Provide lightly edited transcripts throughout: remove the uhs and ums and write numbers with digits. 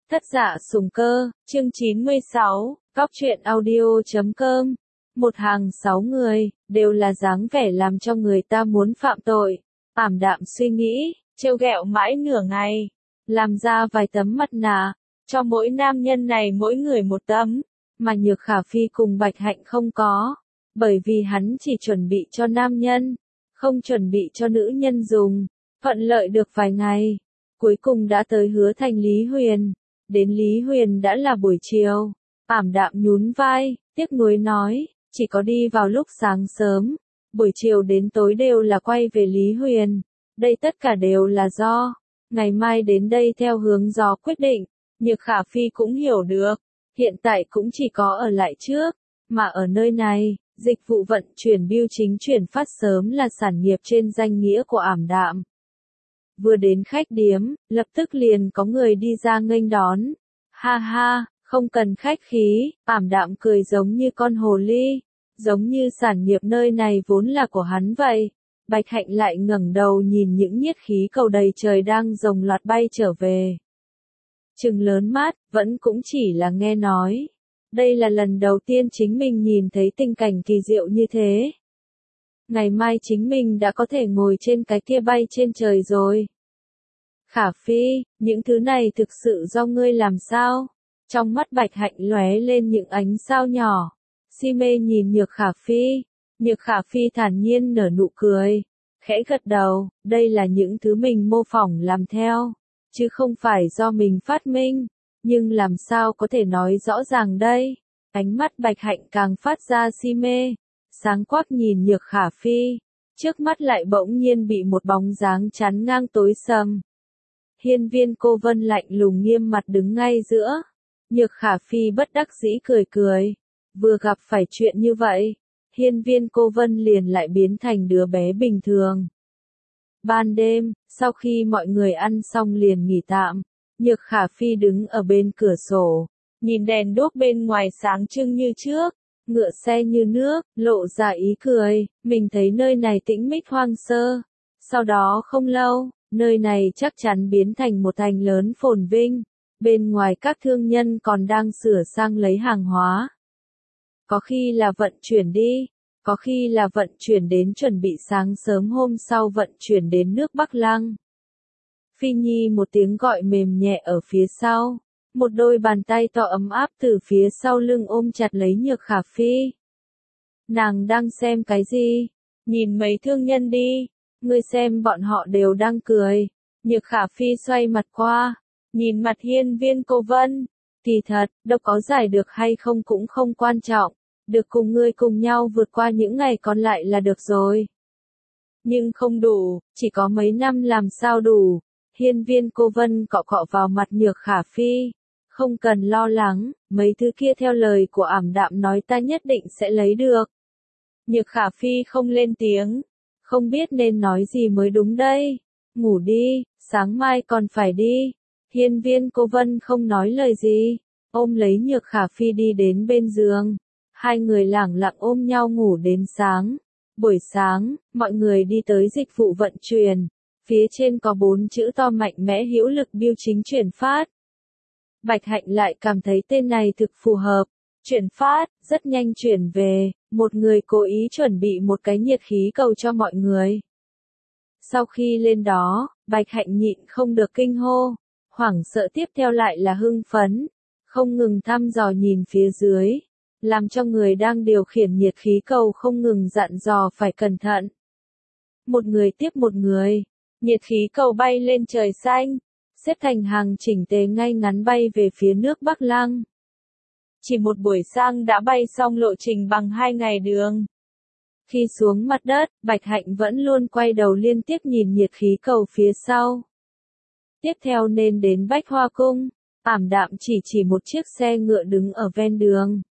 Thất Dạ Sùng Cơ, chương 96, Cóc truyện audio.com. Một hàng 6 người, đều là dáng vẻ làm cho người ta muốn phạm tội. Ảm đạm suy nghĩ, trêu ghẹo mãi nửa ngày. Làm ra vài tấm mặt nạ, cho mỗi nam nhân này mỗi người một tấm. Mà Nhược Khả Phi cùng Bạch Hạnh không có. Bởi vì hắn chỉ chuẩn bị cho nam nhân, không chuẩn bị cho nữ nhân dùng. Thuận lợi được vài ngày, cuối cùng đã tới Hứa Thành Lý Huyền. Đến Lý Huyền đã là buổi chiều. Ảm đạm nhún vai, tiếc nuối nói, chỉ có đi vào lúc sáng sớm, buổi chiều đến tối đều là quay về Lý Huyền. Đây tất cả đều là do ngày mai đến đây theo hướng gió quyết định. Nhược Khả Phi cũng hiểu được, hiện tại cũng chỉ có ở lại trước, mà ở nơi này, dịch vụ vận chuyển bưu chính chuyển phát sớm là sản nghiệp trên danh nghĩa của Ảm đạm. Vừa đến khách điếm, lập tức liền có người đi ra nghênh đón. Ha ha, không cần khách khí, Ảm đạm cười giống như con hồ ly, giống như sản nghiệp nơi này vốn là của hắn vậy. Bạch Hạnh lại ngẩng đầu nhìn những nhiệt khí cầu đầy trời đang rồng loạt bay trở về. Trừng lớn mắt, vẫn cũng chỉ là nghe nói. Đây là lần đầu tiên chính mình nhìn thấy tình cảnh kỳ diệu như thế. Ngày mai chính mình đã có thể ngồi trên cái kia bay trên trời rồi. Khả Phi, những thứ này thực sự do ngươi làm sao? Trong mắt Bạch Hạnh lóe lên những ánh sao nhỏ. Si mê nhìn Nhược Khả Phi. Nhược Khả Phi thản nhiên nở nụ cười. Khẽ gật đầu, đây là những thứ mình mô phỏng làm theo. Chứ không phải do mình phát minh. Nhưng làm sao có thể nói rõ ràng đây? Ánh mắt Bạch Hạnh càng phát ra si mê. Sáng quắc nhìn Nhược Khả Phi. Trước mắt lại bỗng nhiên bị một bóng dáng chắn ngang tối sầm. Hiên Viên Cô Vân lạnh lùng nghiêm mặt đứng ngay giữa. Nhược Khả Phi bất đắc dĩ cười cười. Vừa gặp phải chuyện như vậy, Hiên Viên Cô Vân liền lại biến thành đứa bé bình thường. Ban đêm, sau khi mọi người ăn xong liền nghỉ tạm, Nhược Khả Phi đứng ở bên cửa sổ, nhìn đèn đuốc bên ngoài sáng trưng như trước, ngựa xe như nước, lộ ra ý cười, mình thấy nơi này tĩnh mịch hoang sơ. Sau đó không lâu, nơi này chắc chắn biến thành một thành lớn phồn vinh, bên ngoài các thương nhân còn đang sửa sang lấy hàng hóa. Có khi là vận chuyển đi, có khi là vận chuyển đến chuẩn bị sáng sớm hôm sau vận chuyển đến nước Bắc Lăng. Phi Nhi một tiếng gọi mềm nhẹ ở phía sau, một đôi bàn tay to ấm áp từ phía sau lưng ôm chặt lấy Nhược Khả Phi. Nàng đang xem cái gì? Nhìn mấy thương nhân đi, ngươi xem bọn họ đều đang cười. Nhược Khả Phi xoay mặt qua, nhìn mặt Hiên Viên Cô Vân. Kỳ thật, đâu có giải được hay không cũng không quan trọng, được cùng ngươi cùng nhau vượt qua những ngày còn lại là được rồi. Nhưng không đủ, chỉ có mấy năm làm sao đủ. Hiên Viên Cô Vân cọ cọ vào mặt Nhược Khả Phi. Không cần lo lắng, mấy thứ kia theo lời của Ảm đạm nói ta nhất định sẽ lấy được. Nhược Khả Phi không lên tiếng, không biết nên nói gì mới đúng đây. Ngủ đi, sáng mai còn phải đi. Hiên Viên Cô Vân không nói lời gì, ôm lấy Nhược Khả Phi đi đến bên giường. Hai người lẳng lặng ôm nhau ngủ đến sáng. Buổi sáng, mọi người đi tới dịch vụ vận chuyển. Phía trên có 4 chữ to mạnh mẽ hữu lực bưu chính chuyển phát. Bạch Hạnh lại cảm thấy tên này thực phù hợp. Chuyển phát, rất nhanh chuyển về, một người cố ý chuẩn bị một cái nhiệt khí cầu cho mọi người. Sau khi lên đó, Bạch Hạnh nhịn không được kinh hô, hoảng sợ tiếp theo lại là hưng phấn, không ngừng thăm dò nhìn phía dưới, làm cho người đang điều khiển nhiệt khí cầu không ngừng dặn dò phải cẩn thận. Một người tiếp một người, nhiệt khí cầu bay lên trời xanh, xếp thành hàng chỉnh tề ngay ngắn bay về phía nước Bắc Lăng. Chỉ một buổi sáng đã bay xong lộ trình bằng 2 ngày đường. Khi xuống mặt đất, Bạch Hạnh vẫn luôn quay đầu liên tiếp nhìn nhiệt khí cầu phía sau. Tiếp theo nên đến Bách Hoa Cung, Ảm đạm chỉ một chiếc xe ngựa đứng ở ven đường.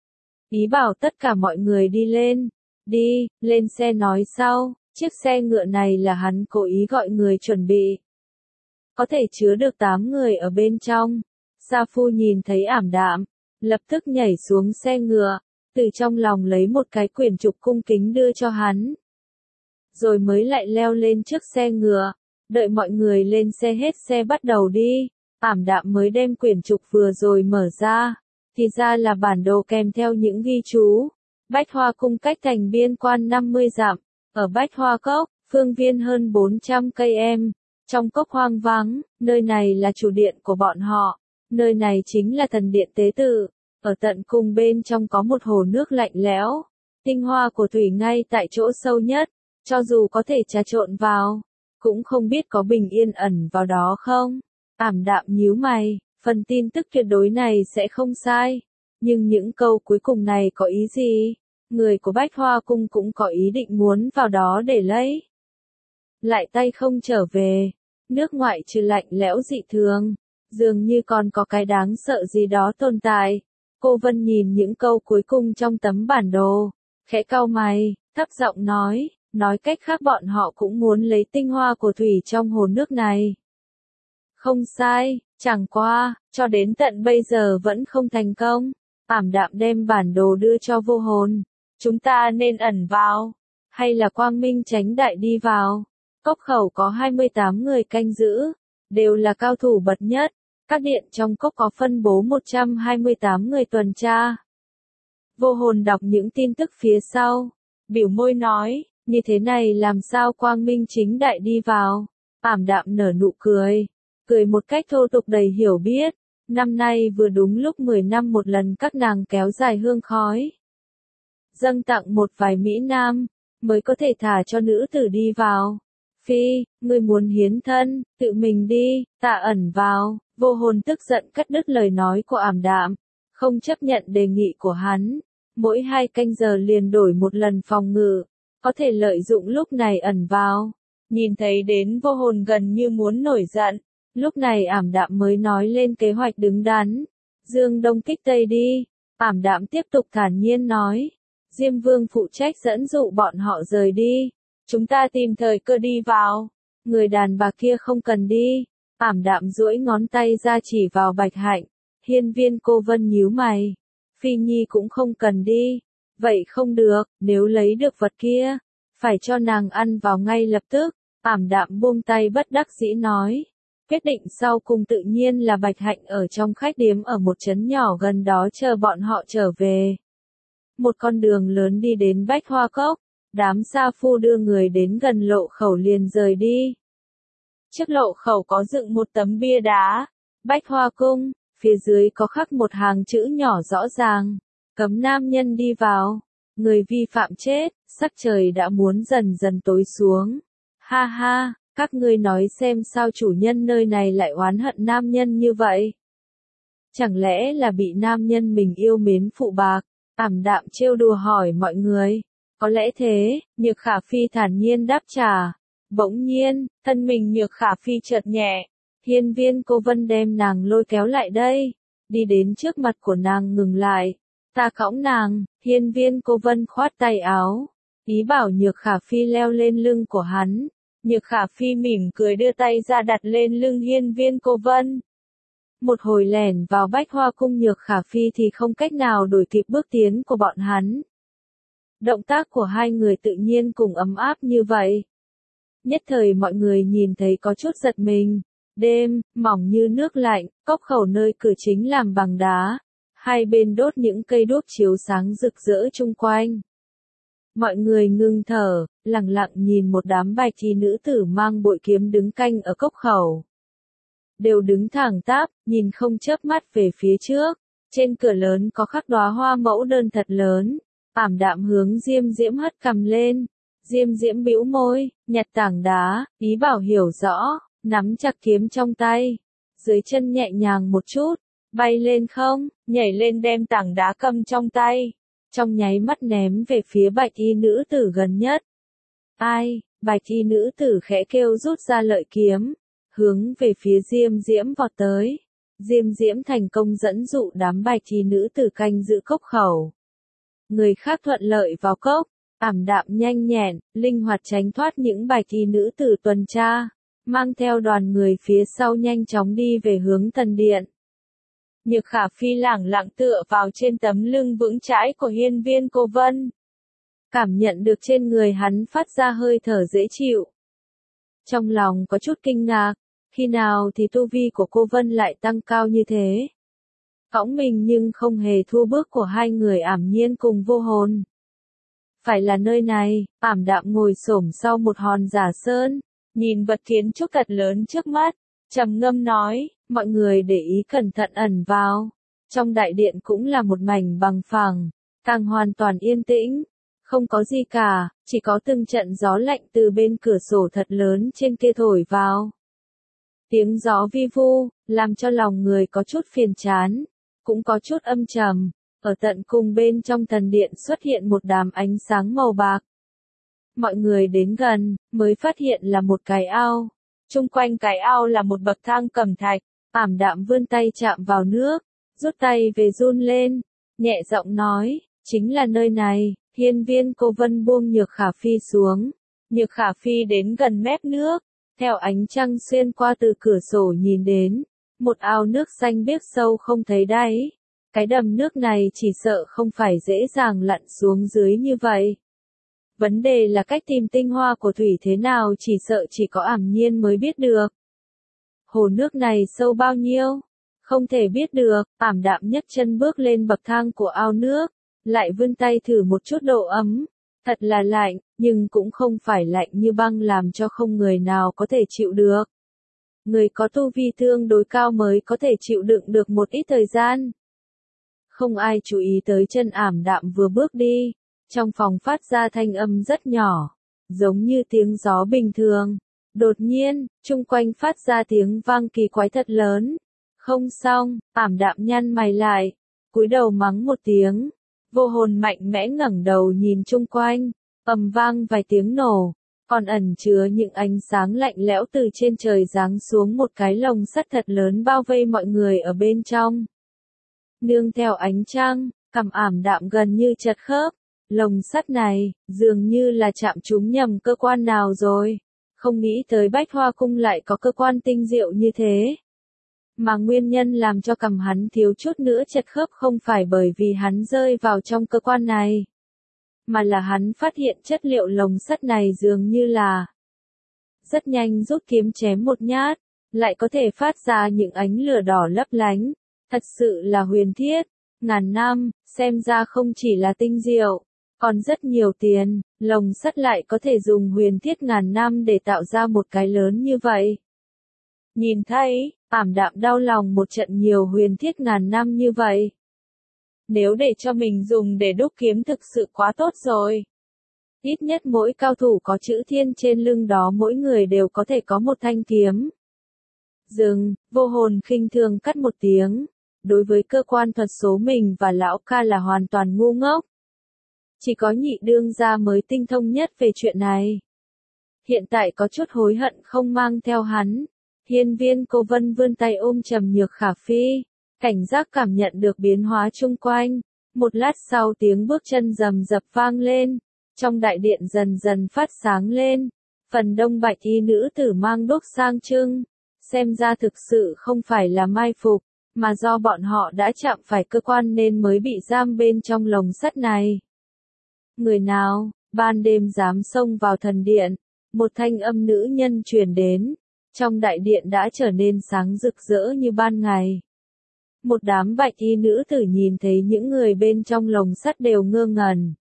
Ý bảo tất cả mọi người đi lên. Đi, lên xe nói sau, chiếc xe ngựa này là hắn cố ý gọi người chuẩn bị. Có thể chứa được 8 người ở bên trong. Sa Phu nhìn thấy Ảm đạm, lập tức nhảy xuống xe ngựa, từ trong lòng lấy một cái quyển trục cung kính đưa cho hắn. Rồi mới lại leo lên trước xe ngựa, đợi mọi người lên xe hết xe bắt đầu đi. Ảm đạm mới đem quyển trục vừa rồi mở ra, thì ra là bản đồ kèm theo những ghi chú. Bách Hoa Cung cách thành biên quan 50 dặm, ở Bách Hoa Cốc, phương viên hơn 400 cây em. Trong cốc hoang vắng, nơi này là chủ điện của bọn họ, nơi này chính là thần điện tế tự. Ở tận cùng bên trong có một hồ nước lạnh lẽo, tinh hoa của thủy ngay tại chỗ sâu nhất, cho dù có thể trà trộn vào, cũng không biết có bình yên ẩn vào đó không. Ảm đạm nhíu mày, phần tin tức tuyệt đối này sẽ không sai, nhưng những câu cuối cùng này có ý gì? Người của Bách Hoa Cung cũng có ý định muốn vào đó để lấy lại tay không trở về. Nước ngoại trừ lạnh lẽo dị thường, dường như còn có cái đáng sợ gì đó tồn tại. Cô Vân nhìn những câu cuối cùng trong tấm bản đồ, khẽ cau mày, thấp giọng nói cách khác bọn họ cũng muốn lấy tinh hoa của thủy trong hồ nước này. Không sai, chẳng qua, cho đến tận bây giờ vẫn không thành công. Ảm đạm đem bản đồ đưa cho Vô Hồn. Chúng ta nên ẩn vào, hay là quang minh chánh đại đi vào? Cốc khẩu có 28 người canh giữ, đều là cao thủ bậc nhất. Các điện trong cốc có phân bố 128 người tuần tra. Vô Hồn đọc những tin tức phía sau, biểu môi nói, như thế này làm sao quang minh chính đại đi vào? Ảm đạm nở nụ cười một cách thô tục đầy hiểu biết. Năm nay vừa đúng lúc 10 năm một lần các nàng kéo dài hương khói, dâng tặng một vài mỹ nam, mới có thể thả cho nữ tử đi vào. Phi, ngươi muốn hiến thân, tự mình đi, ta ẩn vào. Vô Hồn tức giận cắt đứt lời nói của Ảm đạm, không chấp nhận đề nghị của hắn. Mỗi 2 canh giờ liền đổi một lần phòng ngự, có thể lợi dụng lúc này ẩn vào. Nhìn thấy đến Vô Hồn gần như muốn nổi giận, lúc này Ảm đạm mới nói lên kế hoạch đứng đắn. Dương Đông kích Tây đi. Ảm đạm tiếp tục thản nhiên nói. Diêm Vương phụ trách dẫn dụ bọn họ rời đi. Chúng ta tìm thời cơ đi vào. Người đàn bà kia không cần đi. Ảm đạm duỗi ngón tay ra chỉ vào Bạch Hạnh. Hiên Viên Cô Vân nhíu mày. Phi Nhi cũng không cần đi. Vậy không được, nếu lấy được vật kia, phải cho nàng ăn vào ngay lập tức. Ảm đạm buông tay bất đắc dĩ nói. Quyết định sau cùng tự nhiên là Bạch Hạnh ở trong khách điếm ở một trấn nhỏ gần đó chờ bọn họ trở về. Một con đường lớn đi đến Bách Hoa Cốc, đám sa phu đưa người đến gần lộ khẩu liền rời đi. Trước lộ khẩu có dựng một tấm bia đá, Bách Hoa Cung, phía dưới có khắc một hàng chữ nhỏ rõ ràng, cấm nam nhân đi vào, người vi phạm chết. Sắc trời đã muốn dần dần tối xuống. Ha ha, các ngươi nói xem sao chủ nhân nơi này lại oán hận nam nhân như vậy? Chẳng lẽ là bị nam nhân mình yêu mến phụ bạc? Ảm đạm trêu đùa hỏi mọi người. Có lẽ thế, Nhược Khả Phi thản nhiên đáp trả. Bỗng nhiên, thân mình Nhược Khả Phi chợt nhẹ. Hiên Viên Cô Vân đem nàng lôi kéo lại đây. Đi đến trước mặt của nàng ngừng lại. Ta cõng nàng. Hiên Viên Cô Vân khoát tay áo, ý bảo Nhược Khả Phi leo lên lưng của hắn. Nhược Khả Phi mỉm cười đưa tay ra đặt lên lưng Hiên Viên Cô Vân. Một hồi lẻn vào Bách Hoa Cung, Nhược Khả Phi thì không cách nào đuổi kịp bước tiến của bọn hắn. Động tác của hai người tự nhiên cùng ấm áp như vậy. Nhất thời mọi người nhìn thấy có chút giật mình. Đêm, mỏng như nước lạnh, cốc khẩu nơi cửa chính làm bằng đá. Hai bên đốt những cây đuốc chiếu sáng rực rỡ chung quanh. Mọi người ngưng thở, lặng lặng nhìn một đám bạch y nữ tử mang bội kiếm đứng canh ở cốc khẩu. Đều đứng thẳng tắp, nhìn không chớp mắt về phía trước. Trên cửa lớn có khắc đóa hoa mẫu đơn thật lớn. Ảm đạm hướng Diêm Diễm hất cằm lên. Diêm Diễm bĩu môi, nhặt tảng đá, ý bảo hiểu rõ, nắm chặt kiếm trong tay. Dưới chân nhẹ nhàng một chút, bay lên không, nhảy lên đem tảng đá cầm trong tay. Trong nháy mắt ném về phía bạch y nữ tử gần nhất. Ai, bạch y nữ tử khẽ kêu rút ra lợi kiếm, hướng về phía Diêm Diễm vọt tới. Diêm Diễm thành công dẫn dụ đám bạch y nữ tử canh giữ cốc khẩu. Người khác thuận lợi vào cốc, ảm đạm nhanh nhẹn, linh hoạt tránh thoát những bạch y nữ tử tuần tra, mang theo đoàn người phía sau nhanh chóng đi về hướng thần điện. Nhược Khả Phi lẳng lặng tựa vào trên tấm lưng vững chãi của Hiên Viên Cô Vân. Cảm nhận được trên người hắn phát ra hơi thở dễ chịu. Trong lòng có chút kinh ngạc, Khi nào thì tu vi của cô Vân lại tăng cao như thế? Cõng mình nhưng không hề thua bước của hai người Ảm Nhiên cùng Vô Hồn. Phải là nơi này, Ảm Đạm ngồi xổm sau một hòn giả sơn, nhìn vật kiến trúc thật lớn trước mắt, trầm ngâm nói, mọi người để ý cẩn thận ẩn vào. Trong đại điện cũng là một mảnh bằng phẳng, càng hoàn toàn yên tĩnh, không có gì cả, chỉ có từng trận gió lạnh từ bên cửa sổ thật lớn trên kia thổi vào. Tiếng gió vi vu, làm cho lòng người có chút phiền chán, cũng có chút âm trầm. Ở tận cùng bên trong thần điện xuất hiện một đám ánh sáng màu bạc. Mọi người đến gần, mới phát hiện là một cái ao. Chung quanh cái ao là một bậc thang cẩm thạch. Ảm Đạm vươn tay chạm vào nước, rút tay về run lên, nhẹ giọng nói, chính là nơi này. Hiên Viên Cô Vân buông Nhược Khả Phi xuống. Nhược Khả Phi đến gần mép nước, theo ánh trăng xuyên qua từ cửa sổ nhìn đến, một ao nước xanh biếc sâu không thấy đáy. Cái đầm nước này chỉ sợ không phải dễ dàng lặn xuống dưới như vậy. Vấn đề là cách tìm tinh hoa của thủy thế nào chỉ sợ chỉ có Ảm Nhiên mới biết được. Hồ nước này sâu bao nhiêu? Không thể biết được. Ảm Đạm nhấc chân bước lên bậc thang của ao nước, lại vươn tay thử một chút độ ấm. Thật là lạnh, nhưng cũng không phải lạnh như băng làm cho không người nào có thể chịu được. Người có tu vi tương đối cao mới có thể chịu đựng được một ít thời gian. Không ai chú ý tới chân Ảm Đạm vừa bước đi, trong phòng phát ra thanh âm rất nhỏ, giống như tiếng gió bình thường. Đột nhiên, chung quanh phát ra tiếng vang kỳ quái thật lớn. Không xong, Ảm Đạm nhăn mày lại, cúi đầu mắng một tiếng. Vô Hồn mạnh mẽ ngẩng đầu nhìn chung quanh, ầm vang vài tiếng nổ, còn ẩn chứa những ánh sáng lạnh lẽo từ trên trời giáng xuống một cái lồng sắt thật lớn bao vây mọi người ở bên trong. Nương theo ánh trăng, cằm Ảm Đạm gần như chật khớp, lồng sắt này, dường như là chạm trúng nhầm cơ quan nào rồi, không nghĩ tới Bách Hoa Cung lại có cơ quan tinh diệu như thế. Mà nguyên nhân làm cho cằm hắn thiếu chút nữa chật khớp không phải bởi vì hắn rơi vào trong cơ quan này, mà là hắn phát hiện chất liệu lồng sắt này dường như là rất nhanh rút kiếm chém một nhát, lại có thể phát ra những ánh lửa đỏ lấp lánh. Thật sự là huyền thiết, ngàn năm, xem ra không chỉ là tinh diệu, còn rất nhiều tiền, lồng sắt lại có thể dùng huyền thiết ngàn năm để tạo ra một cái lớn như vậy. Nhìn thấy, Ảm Đạm đau lòng một trận nhiều huyền thiết ngàn năm như vậy. Nếu để cho mình dùng để đúc kiếm thực sự quá tốt rồi. Ít nhất mỗi cao thủ có chữ thiên trên lưng đó mỗi người đều có thể có một thanh kiếm. Dừng, Vô Hồn khinh thường cắt một tiếng. Đối với cơ quan thuật số mình và lão ca là hoàn toàn ngu ngốc. Chỉ có Nhị đương gia mới tinh thông nhất về chuyện này. Hiện tại có chút hối hận không mang theo hắn. Hiên Viên Cô Vân vươn tay ôm chầm Nhược Khả Phi, cảnh giác cảm nhận được biến hóa chung quanh. Một lát sau tiếng bước chân rầm rập vang lên, trong đại điện dần dần phát sáng lên. Phần đông bạch y nữ tử mang đuốc sang trưng, xem ra thực sự không phải là mai phục, mà do bọn họ đã chạm phải cơ quan nên mới bị giam bên trong lồng sắt này. Người nào, ban đêm dám xông vào thần điện? Một thanh âm nữ nhân truyền đến. Trong đại điện đã trở nên sáng rực rỡ như ban ngày. Một đám bạch y nữ tử nhìn thấy những người bên trong lồng sắt đều ngơ ngẩn.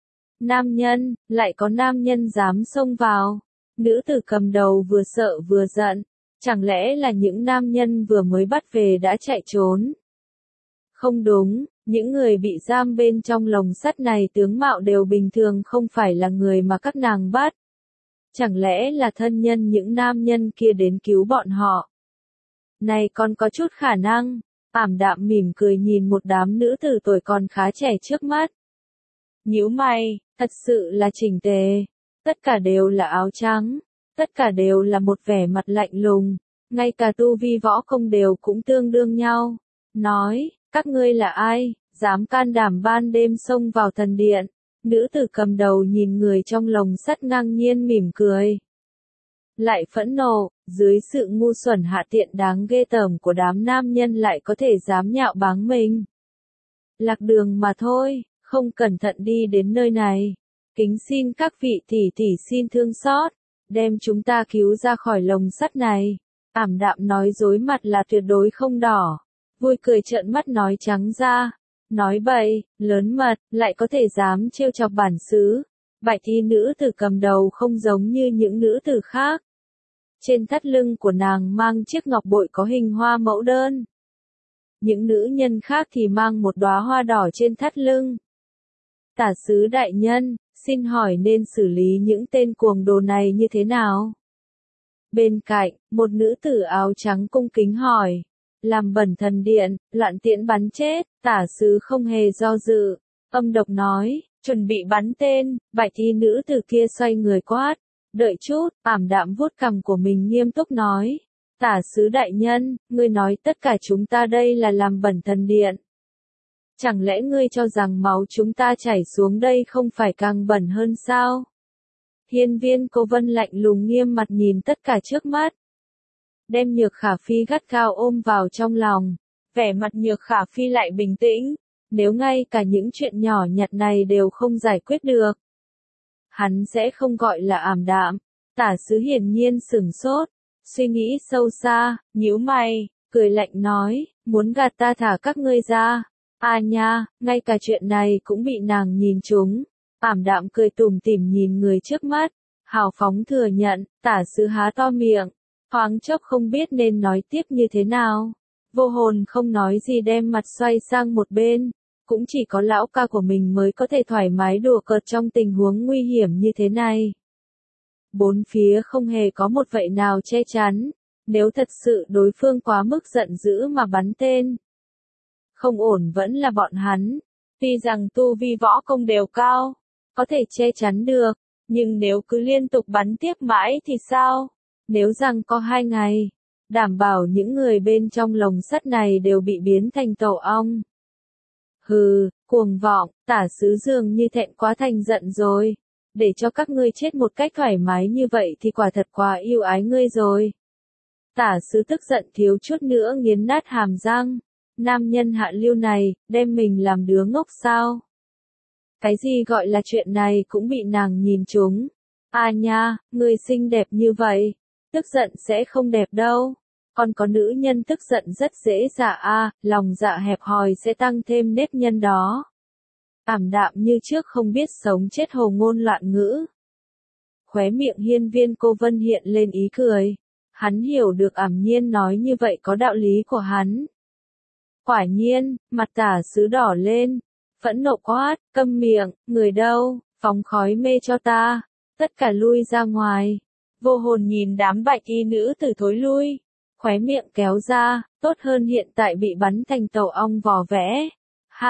Nam nhân, lại có nam nhân dám xông vào. Nữ tử cầm đầu vừa sợ vừa giận. Chẳng lẽ là những nam nhân vừa mới bắt về đã chạy trốn? Không đúng, những người bị giam bên trong lồng sắt này tướng mạo đều bình thường không phải là người mà các nàng bắt. Chẳng lẽ là thân nhân những nam nhân kia đến cứu bọn họ? Này còn có chút khả năng. Ảm Đạm mỉm cười nhìn một đám nữ tử tuổi còn khá trẻ trước mắt. Nhíu mày, thật sự là chỉnh tề. Tất cả đều là áo trắng. Tất cả đều là một vẻ mặt lạnh lùng. Ngay cả tu vi võ công đều cũng tương đương nhau. Nói, các ngươi là ai, dám can đảm ban đêm xông vào thần điện? Nữ tử cầm đầu nhìn người trong lồng sắt ngang nhiên mỉm cười. Lại phẫn nộ, dưới sự ngu xuẩn hạ tiện đáng ghê tởm của đám nam nhân lại có thể dám nhạo báng mình. Lạc đường mà thôi, không cẩn thận đi đến nơi này. Kính xin các vị tỷ tỷ xin thương xót, đem chúng ta cứu ra khỏi lồng sắt này. Ảm đạm nói dối mặt là tuyệt đối không đỏ. Vui cười trợn mắt nói trắng ra. Nói bậy, lớn mật, lại có thể dám trêu chọc bản xứ. Bạch y nữ tử cầm đầu không giống như những nữ tử khác. Trên thắt lưng của nàng mang chiếc ngọc bội có hình hoa mẫu đơn. Những nữ nhân khác thì mang một đóa hoa đỏ trên thắt lưng. Tả sứ đại nhân, xin hỏi nên xử lý những tên cuồng đồ này như thế nào? Bên cạnh, một nữ tử áo trắng cung kính hỏi. Làm bẩn thần điện, loạn tiễn bắn chết, tả sứ không hề do dự. Âm độc nói, chuẩn bị bắn tên, bạch y nữ tử kia xoay người quát. Đợi chút, Ảm đạm vuốt cằm của mình nghiêm túc nói. Tả sứ đại nhân, ngươi nói tất cả chúng ta đây là làm bẩn thần điện. Chẳng lẽ ngươi cho rằng máu chúng ta chảy xuống đây không phải càng bẩn hơn sao? Hiên Viên Cô Vân lạnh lùng nghiêm mặt nhìn tất cả trước mắt. Đem Nhược Khả Phi gắt gao ôm vào trong lòng. Vẻ mặt Nhược Khả Phi lại bình tĩnh. Nếu ngay cả những chuyện nhỏ nhặt này đều không giải quyết được, hắn sẽ không gọi là ảm đạm. Tả sứ hiển nhiên sửng sốt, suy nghĩ sâu xa, nhíu mày, cười lạnh nói, muốn gạt ta thả các ngươi ra. À nha, ngay cả chuyện này cũng bị nàng nhìn trúng. Ảm đạm cười tủm tỉm nhìn người trước mắt, hào phóng thừa nhận. Tả sứ há to miệng, thoáng chốc không biết nên nói tiếp như thế nào. Vô Hồn không nói gì đem mặt xoay sang một bên. Cũng chỉ có lão ca của mình mới có thể thoải mái đùa cợt trong tình huống nguy hiểm như thế này. Bốn phía không hề có một vậy nào che chắn. Nếu thật sự đối phương quá mức giận dữ mà bắn tên, không ổn vẫn là bọn hắn. Tuy rằng tu vi võ công đều cao, có thể che chắn được, nhưng nếu cứ liên tục bắn tiếp mãi thì sao? Nếu rằng có 2 ngày, đảm bảo những người bên trong lồng sắt này đều bị biến thành tổ ong. Hừ, cuồng vọng, tả sứ dường như thẹn quá thành giận rồi. Để cho các ngươi chết một cách thoải mái như vậy thì quả thật quá yêu ái ngươi rồi. Tả sứ tức giận thiếu chút nữa nghiến nát hàm răng. Nam nhân hạ lưu này, đem mình làm đứa ngốc sao? Cái gì gọi là chuyện này cũng bị nàng nhìn trúng. À nha, người xinh đẹp như vậy, tức giận sẽ không đẹp đâu. Còn có nữ nhân tức giận rất dễ dạ lòng dạ hẹp hòi sẽ tăng thêm nếp nhân đó. Ảm đạm như trước không biết sống chết hồ ngôn loạn ngữ. Khóe miệng Hiên Viên Cô Vân hiện lên ý cười. Hắn hiểu được Ảm Nhiên nói như vậy có đạo lý của hắn. Quả nhiên, mặt tả sứ đỏ lên, phẫn nộ quát, câm miệng, người đâu, phóng khói mê cho ta, tất cả lui ra ngoài. Vô Hồn nhìn đám bạch y nữ tử thối lui, khóe miệng kéo ra, tốt hơn hiện tại bị bắn thành tổ ong vò vẽ. Ha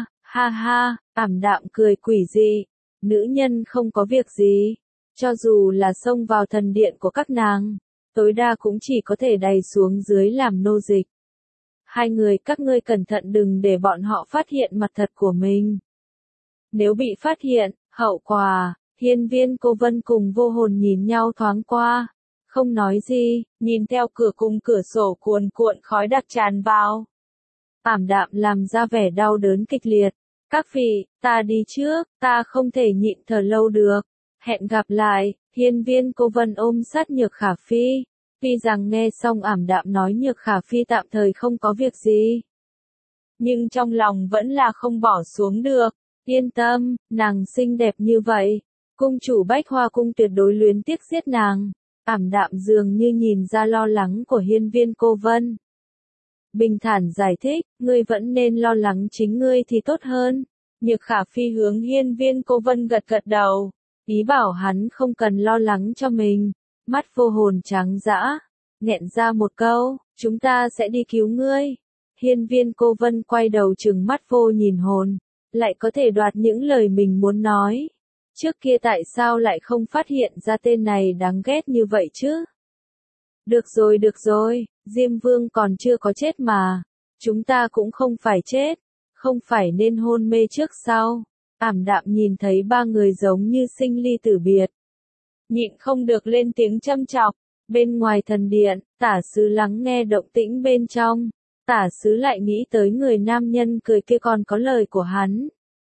ha, Ảm đạm cười quỷ dị, nữ nhân không có việc gì, cho dù là xông vào thần điện của các nàng, tối đa cũng chỉ có thể đày xuống dưới làm nô dịch. 2 người các ngươi cẩn thận đừng để bọn họ phát hiện mặt thật của mình. Nếu bị phát hiện, hậu quả. Hiên Viên Cô Vân cùng Vô Hồn nhìn nhau thoáng qua, không nói gì, nhìn theo cửa cung cửa sổ cuồn cuộn khói đặc tràn vào. Ảm đạm làm ra vẻ đau đớn kịch liệt. Các vị, ta đi trước, ta không thể nhịn thở lâu được. Hẹn gặp lại. Hiên Viên Cô Vân ôm sát Nhược Khả Phi. Tuy rằng nghe xong Ảm đạm nói Nhược Khả Phi tạm thời không có việc gì, nhưng trong lòng vẫn là không bỏ xuống được. Yên tâm, nàng xinh đẹp như vậy, cung chủ Bách Hoa cung tuyệt đối luyến tiếc giết nàng. Ảm đạm dường như nhìn ra lo lắng của Hiên Viên Cô Vân. Bình thản giải thích, ngươi vẫn nên lo lắng chính ngươi thì tốt hơn. Nhược Khả Phi hướng Hiên Viên Cô Vân gật gật đầu, ý bảo hắn không cần lo lắng cho mình. Mắt Vô Hồn trắng dã, nghẹn ra một câu, chúng ta sẽ đi cứu ngươi. Hiên Viên Cô Vân quay đầu trừng mắt Vô nhìn Hồn, lại có thể đoạt những lời mình muốn nói. Trước kia tại sao lại không phát hiện ra tên này đáng ghét như vậy chứ? Được rồi, Diêm Vương còn chưa có chết mà. Chúng ta cũng không phải chết, không phải nên hôn mê trước sao? Ảm đạm nhìn thấy 3 người giống như sinh ly tử biệt, nhịn không được lên tiếng châm chọc. Bên ngoài thần điện, tả sứ lắng nghe động tĩnh bên trong. Tả sứ lại nghĩ tới người nam nhân cười kia còn có lời của hắn.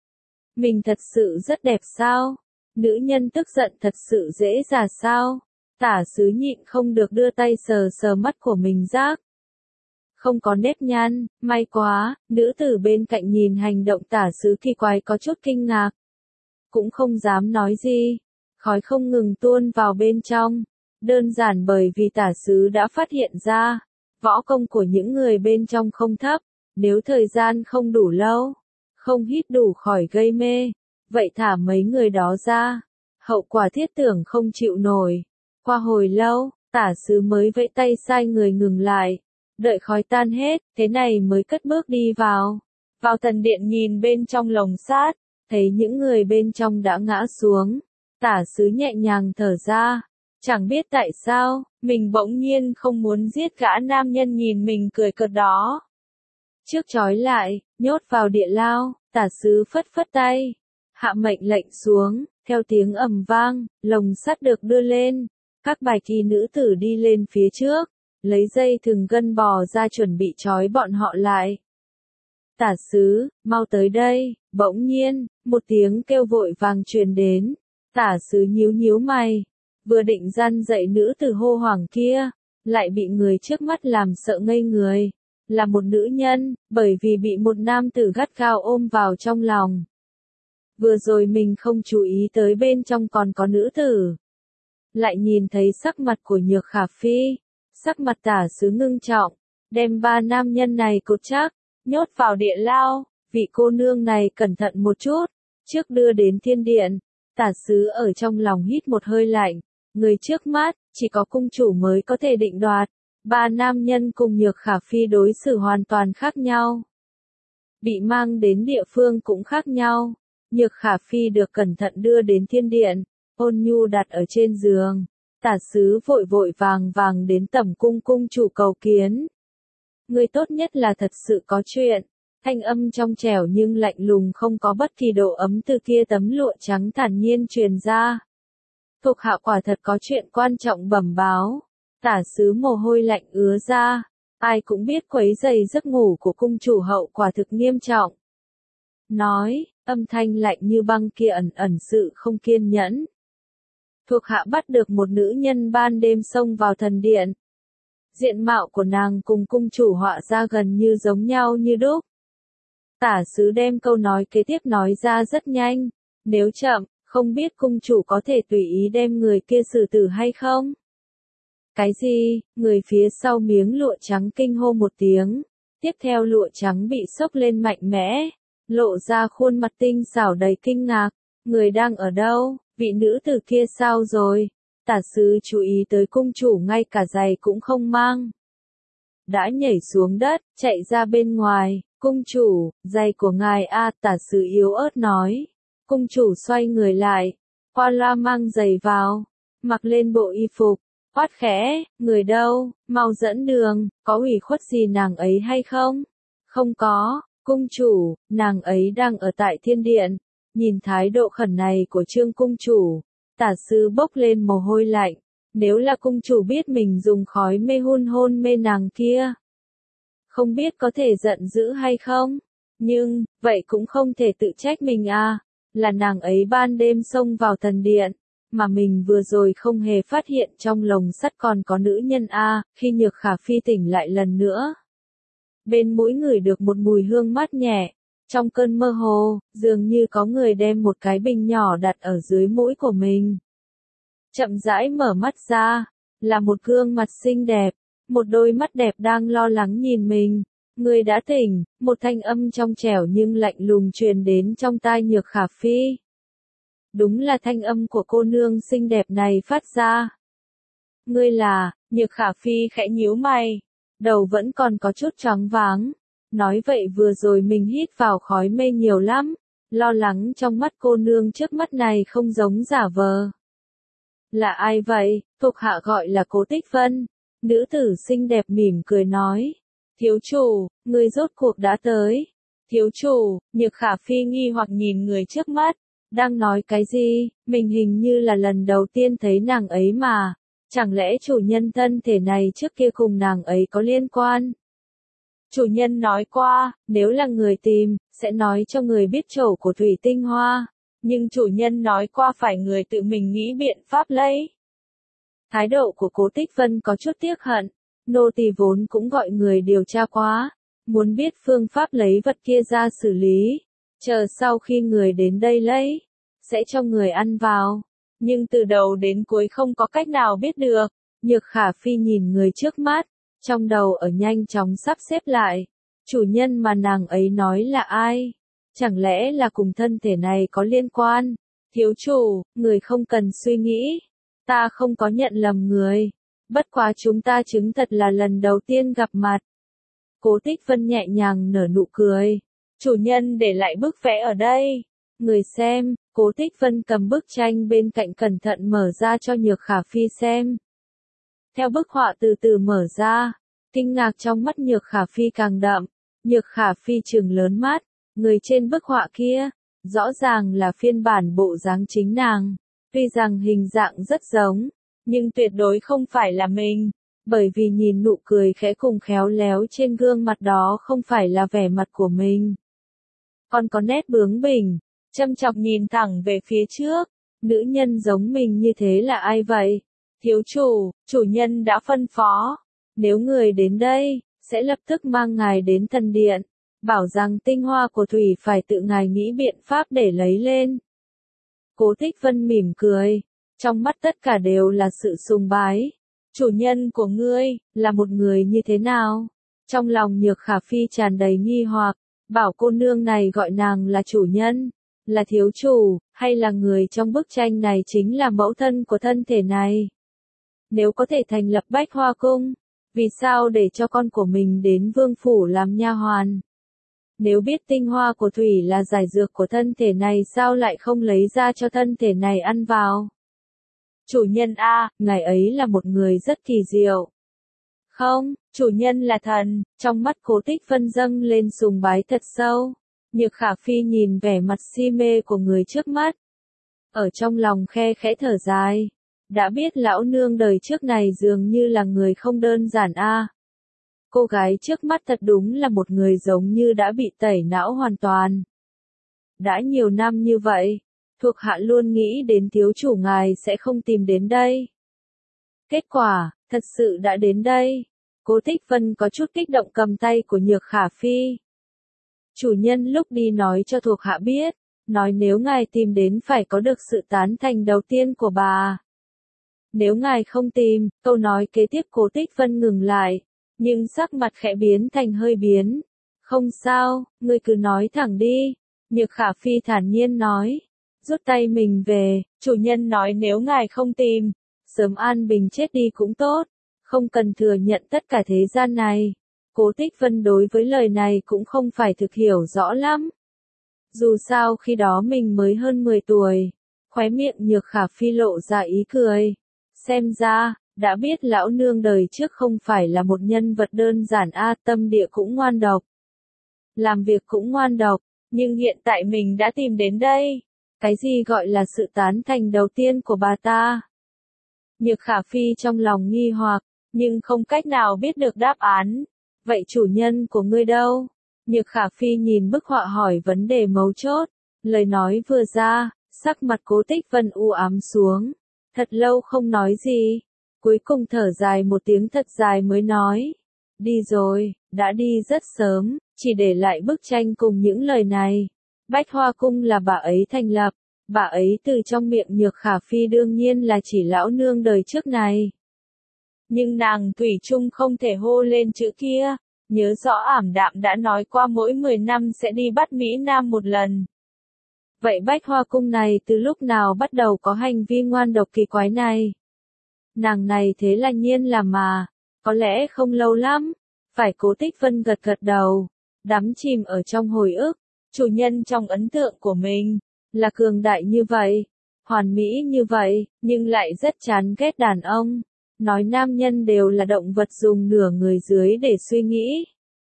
Mình thật sự rất đẹp sao? Nữ nhân tức giận thật sự dễ dà sao? Tả sứ nhịn không được đưa tay sờ sờ mắt của mình rác. Không có nếp nhăn, may quá, nữ tử bên cạnh nhìn hành động tả sứ kỳ quái có chút kinh ngạc. Cũng không dám nói gì, khói không ngừng tuôn vào bên trong, đơn giản bởi vì tả sứ đã phát hiện ra, võ công của những người bên trong không thấp, nếu thời gian không đủ lâu, không hít đủ khỏi gây mê, vậy thả mấy người đó ra, hậu quả thiết tưởng không chịu nổi. Qua hồi lâu, tả sứ mới vẫy tay sai người ngừng lại, đợi khói tan hết, thế này mới cất bước đi vào. Vào thần điện nhìn bên trong lồng sát, thấy những người bên trong đã ngã xuống, tả sứ nhẹ nhàng thở ra, chẳng biết tại sao, mình bỗng nhiên không muốn giết gã nam nhân nhìn mình cười cợt đó. Trước trói lại, nhốt vào địa lao, tả sứ phất phất tay, hạ mệnh lệnh xuống, theo tiếng ầm vang, lồng sắt được đưa lên, các bài kỳ nữ tử đi lên phía trước, lấy dây thừng gân bò ra chuẩn bị trói bọn họ lại. Tả sứ, mau tới đây, bỗng nhiên, một tiếng kêu vội vàng truyền đến, tả sứ nhíu nhíu mày, vừa định gian dậy nữ tử hô hoảng kia, lại bị người trước mắt làm sợ ngây người, là một nữ nhân, bởi vì bị một nam tử gắt gao ôm vào trong lòng. Vừa rồi mình không chú ý tới bên trong còn có nữ tử. Lại nhìn thấy sắc mặt của Nhược Khả Phi, sắc mặt tả sứ ngưng trọng, đem ba nam nhân này cột chắc, nhốt vào địa lao, vị cô nương này cẩn thận một chút, trước đưa đến thiên điện, tả sứ ở trong lòng hít một hơi lạnh, người trước mắt, chỉ có cung chủ mới có thể định đoạt, ba nam nhân cùng Nhược Khả Phi đối xử hoàn toàn khác nhau. Bị mang đến địa phương cũng khác nhau, Nhược Khả Phi được cẩn thận đưa đến thiên điện, ôn nhu đặt ở trên giường, tả sứ vội vội vàng vàng đến tẩm cung cung chủ cầu kiến. Người tốt nhất là thật sự có chuyện, thanh âm trong trẻo nhưng lạnh lùng không có bất kỳ độ ấm từ kia tấm lụa trắng thản nhiên truyền ra. Thuộc hạ quả thật có chuyện quan trọng bẩm báo, tả sứ mồ hôi lạnh ứa ra, ai cũng biết quấy rầy giấc ngủ của cung chủ hậu quả thực nghiêm trọng. Nói, âm thanh lạnh như băng kia ẩn ẩn sự không kiên nhẫn. Thuộc hạ bắt được một nữ nhân ban đêm xông vào thần điện. Diện mạo của nàng cùng cung chủ họa ra gần như giống nhau như đúc. Tả sứ đem câu nói kế tiếp nói ra rất nhanh, nếu chậm, không biết cung chủ có thể tùy ý đem người kia xử tử hay không? Cái gì? Người phía sau miếng lụa trắng kinh hô một tiếng, tiếp theo lụa trắng bị xốc lên mạnh mẽ, lộ ra khuôn mặt tinh xảo đầy kinh ngạc, người đang ở đâu, vị nữ tử kia sao rồi? Tả sứ chú ý tới cung chủ ngay cả giày cũng không mang. Đã nhảy xuống đất, chạy ra bên ngoài, cung chủ, giày của ngài a, tả sứ yếu ớt nói. Cung chủ xoay người lại, qua loa mang giày vào, mặc lên bộ y phục, quát khẽ, người đâu, mau dẫn đường, có ủy khuất gì nàng ấy hay không? Không có, cung chủ, nàng ấy đang ở tại thiên điện. Nhìn thái độ khẩn này của Trương cung chủ, tả sứ bốc lên mồ hôi lạnh, nếu là cung chủ biết mình dùng khói mê hôn mê nàng kia, không biết có thể giận dữ hay không, nhưng, vậy cũng không thể tự trách mình à, là nàng ấy ban đêm xông vào thần điện, mà mình vừa rồi không hề phát hiện trong lồng sắt còn có nữ nhân a, khi Nhược Khả Phi tỉnh lại lần nữa. Bên mũi ngửi được một mùi hương mát nhẹ. Trong cơn mơ hồ, dường như có người đem một cái bình nhỏ đặt ở dưới mũi của mình. Chậm rãi mở mắt ra, là một gương mặt xinh đẹp, một đôi mắt đẹp đang lo lắng nhìn mình. Người đã tỉnh, một thanh âm trong trẻo nhưng lạnh lùng truyền đến trong tai Nhược Khả Phi. Đúng là thanh âm của cô nương xinh đẹp này phát ra. Ngươi là, Nhược Khả Phi khẽ nhíu mày, đầu vẫn còn có chút choáng váng. Nói vậy vừa rồi mình hít vào khói mê nhiều lắm, lo lắng trong mắt cô nương trước mắt này không giống giả vờ. Là ai vậy? Thuộc hạ gọi là Cố Tích Vân. Nữ tử xinh đẹp mỉm cười nói. Thiếu chủ, người rốt cuộc đã tới. Thiếu chủ, Nhược Khả Phi nghi hoặc nhìn người trước mắt. Đang nói cái gì? Mình hình như là lần đầu tiên thấy nàng ấy mà. Chẳng lẽ chủ nhân thân thể này trước kia cùng nàng ấy có liên quan? Chủ nhân nói qua, nếu là người tìm, sẽ nói cho người biết chỗ của thủy tinh hoa. Nhưng chủ nhân nói qua phải người tự mình nghĩ biện pháp lấy. Thái độ của Cố Tích Vân có chút tiếc hận, nô tỳ vốn cũng gọi người điều tra quá, muốn biết phương pháp lấy vật kia ra xử lý, chờ sau khi người đến đây lấy, sẽ cho người ăn vào, nhưng từ đầu đến cuối không có cách nào biết được. Nhược Khả Phi nhìn người trước mắt, trong đầu ở nhanh chóng sắp xếp lại, chủ nhân mà nàng ấy nói là ai? Chẳng lẽ là cùng thân thể này có liên quan? Thiếu chủ, người không cần suy nghĩ, ta không có nhận lầm người, bất quá chúng ta chứng thật là lần đầu tiên gặp mặt. Cố Tích Vân nhẹ nhàng nở nụ cười, chủ nhân để lại bức vẽ ở đây, người xem. Cố Tích Vân cầm bức tranh bên cạnh cẩn thận mở ra cho Nhược Khả Phi xem. Theo bức họa từ từ mở ra, kinh ngạc trong mắt Nhược Khả Phi càng đậm. Nhược Khả Phi trừng lớn mắt, người trên bức họa kia, rõ ràng là phiên bản bộ dáng chính nàng. Tuy rằng hình dạng rất giống, nhưng tuyệt đối không phải là mình, bởi vì nhìn nụ cười khẽ cùng khéo léo trên gương mặt đó không phải là vẻ mặt của mình. Còn có nét bướng bỉnh, châm chọc nhìn thẳng về phía trước, nữ nhân giống mình như thế là ai vậy? Thiếu chủ, chủ nhân đã phân phó, nếu người đến đây, sẽ lập tức mang ngài đến thần điện, bảo rằng tinh hoa của thủy phải tự ngài nghĩ biện pháp để lấy lên. Cố Tích Vân mỉm cười, trong mắt tất cả đều là sự sùng bái. Chủ nhân của ngươi, là một người như thế nào? Trong lòng Nhược Khả Phi tràn đầy nghi hoặc, bảo cô nương này gọi nàng là chủ nhân, là thiếu chủ, hay là người trong bức tranh này chính là mẫu thân của thân thể này? Nếu có thể thành lập Bách Hoa Cung, vì sao để cho con của mình đến vương phủ làm nha hoàn? Nếu biết tinh hoa của thủy là giải dược của thân thể này sao lại không lấy ra cho thân thể này ăn vào? Chủ nhân a, ngài ấy là một người rất kỳ diệu. Không, chủ nhân là thần, trong mắt Cố Tích Vân dâng lên sùng bái thật sâu. Nhược Khả Phi nhìn vẻ mặt si mê của người trước mắt. Ở trong lòng khe khẽ thở dài. Đã biết lão nương đời trước này dường như là người không đơn giản a. Cô gái trước mắt thật đúng là một người giống như đã bị tẩy não hoàn toàn. Đã nhiều năm như vậy, thuộc hạ luôn nghĩ đến thiếu chủ ngài sẽ không tìm đến đây. Kết quả, thật sự đã đến đây. Cố Tích Vân có chút kích động cầm tay của Nhược Khả Phi. Chủ nhân lúc đi nói cho thuộc hạ biết, nói nếu ngài tìm đến phải có được sự tán thành đầu tiên của bà. Nếu ngài không tìm, câu nói kế tiếp Cố Tích Vân ngừng lại, nhưng sắc mặt khẽ biến thành hơi biến. Không sao, ngươi cứ nói thẳng đi. Nhược Khả Phi thản nhiên nói. Rút tay mình về, chủ nhân nói nếu ngài không tìm, sớm an bình chết đi cũng tốt, không cần thừa nhận tất cả thế gian này. Cố Tích Vân đối với lời này cũng không phải thực hiểu rõ lắm. Dù sao khi đó mình mới hơn 10 tuổi, khóe miệng Nhược Khả Phi lộ ra ý cười. Xem ra, đã biết lão nương đời trước không phải là một nhân vật đơn giản a, tâm địa cũng ngoan độc. Làm việc cũng ngoan độc, nhưng hiện tại mình đã tìm đến đây. Cái gì gọi là sự tán thành đầu tiên của bà ta? Nhược Khả Phi trong lòng nghi hoặc, nhưng không cách nào biết được đáp án. Vậy chủ nhân của ngươi đâu? Nhược Khả Phi nhìn bức họa hỏi vấn đề mấu chốt. Lời nói vừa ra, sắc mặt Cố Tích Vân u ám xuống. Thật lâu không nói gì. Cuối cùng thở dài một tiếng thật dài mới nói. Đi rồi, đã đi rất sớm, chỉ để lại bức tranh cùng những lời này. Bách Hoa Cung là bà ấy thành lập, bà ấy từ trong miệng Nhược Khả Phi đương nhiên là chỉ lão nương đời trước này. Nhưng nàng thủy chung không thể hô lên chữ kia, nhớ rõ ảm đạm đã nói qua mỗi 10 năm sẽ đi bắt Mỹ Nam một lần. Vậy Bách Hoa Cung này từ lúc nào bắt đầu có hành vi ngoan độc kỳ quái này? Nàng này thế là nhiên là mà, có lẽ không lâu lắm, phải Cố Tích Vân gật gật đầu, đắm chìm ở trong hồi ức. Chủ nhân trong ấn tượng của mình, là cường đại như vậy, hoàn mỹ như vậy, nhưng lại rất chán ghét đàn ông. Nói nam nhân đều là động vật dùng nửa người dưới để suy nghĩ.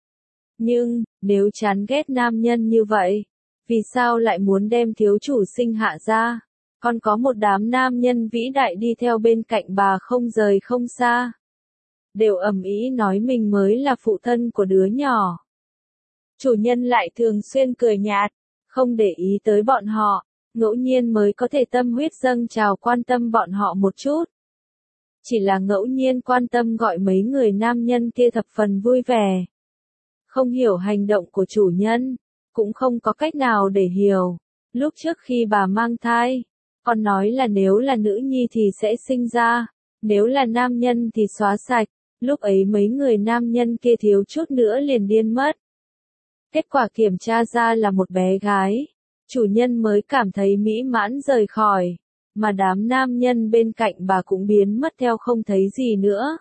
Nhưng, nếu chán ghét nam nhân như vậy, vì sao lại muốn đem thiếu chủ sinh hạ ra? Còn có một đám nam nhân vĩ đại đi theo bên cạnh bà không rời không xa. Đều ầm ĩ nói mình mới là phụ thân của đứa nhỏ. Chủ nhân lại thường xuyên cười nhạt, không để ý tới bọn họ, ngẫu nhiên mới có thể tâm huyết dâng trào quan tâm bọn họ một chút. chỉ là ngẫu nhiên quan tâm gọi mấy người nam nhân kia thập phần vui vẻ. Không hiểu hành động của chủ nhân, cũng không có cách nào để hiểu. Lúc trước khi bà mang thai, con nói là nếu là nữ nhi thì sẽ sinh ra, nếu là nam nhân thì xóa sạch. Lúc ấy mấy người nam nhân kia thiếu chút nữa liền điên mất. Kết quả kiểm tra ra là một bé gái. Chủ nhân mới cảm thấy mỹ mãn rời khỏi, mà đám nam nhân bên cạnh bà cũng biến mất theo không thấy gì nữa.